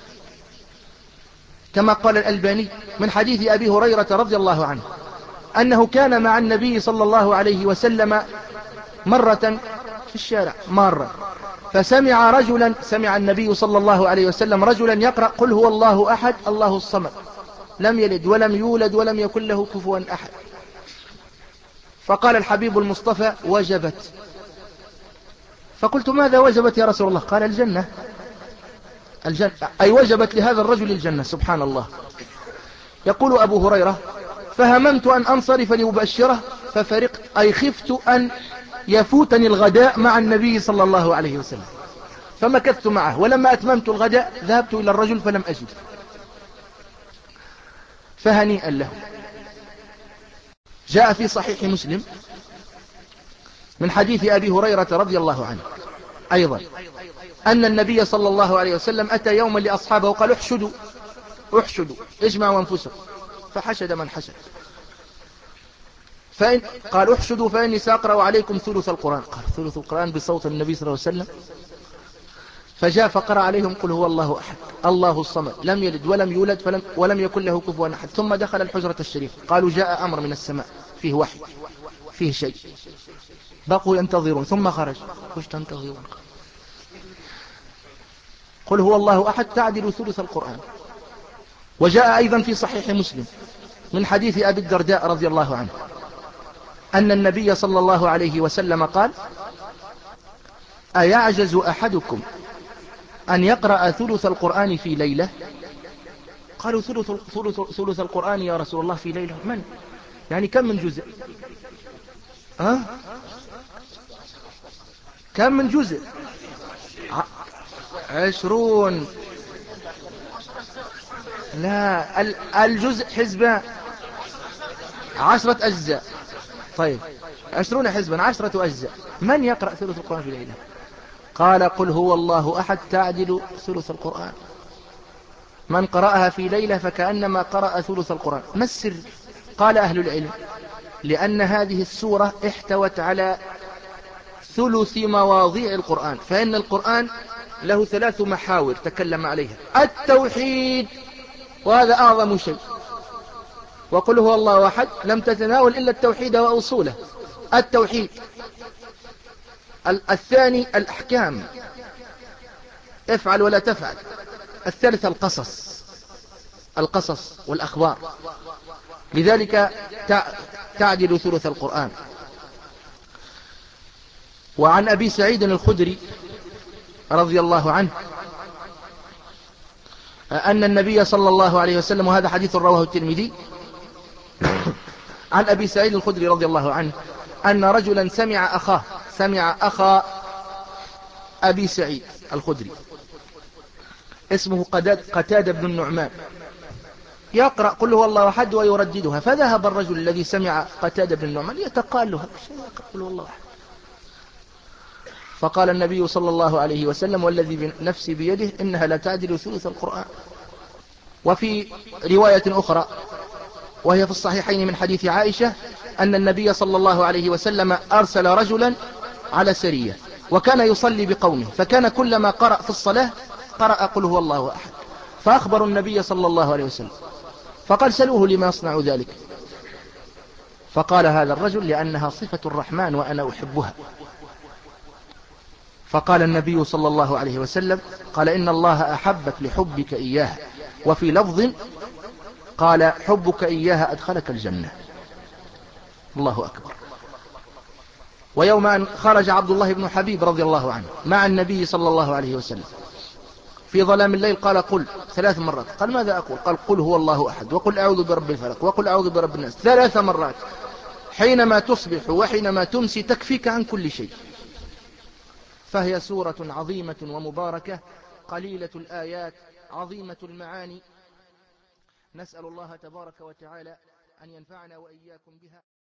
كما قال الألباني من حديث أبي هريرة رضي الله عنه أنه كان مع النبي صلى الله عليه وسلم مرة في الشارع مرة، فسمع رجلا سمع النبي صلى الله عليه وسلم رجلا يقرأ قل هو الله أحد الله الصمد لم يلد ولم يولد ولم يكن له كفوا أحد. فقال الحبيب المصطفى وجبت. فقلت ماذا وجبت يا رسول الله؟ قال الجنة. الجنة أي وجبت لهذا الرجل الجنة. سبحان الله. يقول أبو هريرة فهممت أن أنصرف لأبشره ففرقت أي خفت أن يفوتني الغداء مع النبي صلى الله عليه وسلم، فمكثت معه، ولما أتممت الغداء ذهبت إلى الرجل فلم أجد، فهنيئا له. جاء في صحيح مسلم من حديث أبي هريرة رضي الله عنه أيضا أن النبي صلى الله عليه وسلم أتى يوما لأصحابه وقال احشدوا احشدوا اجمعوا أنفسكم، فحشد من حشد. فإن قال احشدوا فإني سأقرأ عليكم ثلث القرآن. قال ثلث القرآن بصوت النبي صلى الله عليه وسلم. فجاء فقرأ عليهم قل هو الله أحد الله الصمد لم يلد ولم يولد فلم ولم يكن له كفوا أحد. ثم دخل الحجرة الشريفة. قالوا جاء أمر من السماء فيه وحي فيه شيء. بقوا ينتظرون ثم خرج. وش تنتظرون؟ قل هو الله أحد تعدل ثلث القرآن. وجاء أيضا في صحيح مسلم من حديث أبي الدرداء رضي الله عنه أن النبي صلى الله عليه وسلم قال أيعجز أحدكم أن يقرأ ثلث القرآن في ليلة؟ قالوا ثلث, ثلث, ثلث القرآن يا رسول الله في ليلة؟ من يعني كم من جزء؟ أه؟ كم من جزء؟ عشرون. لا الجزء حزبان عشرة أجزاء. طيب عشرون حزبا عشرة أجزاء. من يقرأ ثلث القرآن في ليلة؟ قال قل هو الله أحد تعدل ثلث القرآن. من قرأها في ليلة فكأنما قرأ ثلث القرآن. ما السر؟ قال أهل العلم لأن هذه السورة احتوت على ثلث مواضيع القرآن، فإن القرآن له ثلاث محاور تكلم عليها: التوحيد، وهذا أعظم شيء، وقل هو الله أحد لم تتناول إلا التوحيد وأصوله. التوحيد. الثاني الأحكام، افعل ولا تفعل. الثالث القصص، القصص والأخبار. لذلك تعدل ثلث القرآن. وعن أبي سعيد الخدري رضي الله عنه أن النبي صلى الله عليه وسلم، وهذا حديث رواه الترمذي، عن أبي سعيد الخدري رضي الله عنه أن رجلا سمع أخاه سمع أخا أبي سعيد الخدري اسمه قتادة بن النعمان يقرأ قل هو الله أحد ويرددها، فذهب الرجل الذي سمع قتادة بن النعمان يتقالها قل هو الله أحد. فقال النبي صلى الله عليه وسلم والذي نفسي بيده إنها لا تعدل ثلث القرآن. وفي رواية أخرى وهي في الصحيحين من حديث عائشة أن النبي صلى الله عليه وسلم أرسل رجلا على سرية وكان يصلي بقومه، فكان كلما قرأ في الصلاة قرأ قل هو الله أحد، فأخبروا النبي صلى الله عليه وسلم فقال سلوه لما يصنع ذلك، فقال هذا الرجل لأنها صفة الرحمن وأنا أحبها. فقال النبي صلى الله عليه وسلم قال إن الله أحبك لحبك إياها، وفي لفظ قال حبك إياها أدخلك الجنة. الله أكبر. ويوم أن خرج عبد الله بن حبيب رضي الله عنه مع النبي صلى الله عليه وسلم في ظلام الليل قال قل ثلاث مرات. قال ماذا أقول؟ قال قل هو الله أحد وقل أعوذ برب الفلق وقل أعوذ برب الناس ثلاث مرات، حينما تصبح وحينما تمسي تكفيك عن كل شيء. فهي سورة عظيمة ومباركة قليلة الآيات عظيمة المعاني. نسأل الله تبارك وتعالى أن ينفعنا وإياكم بها.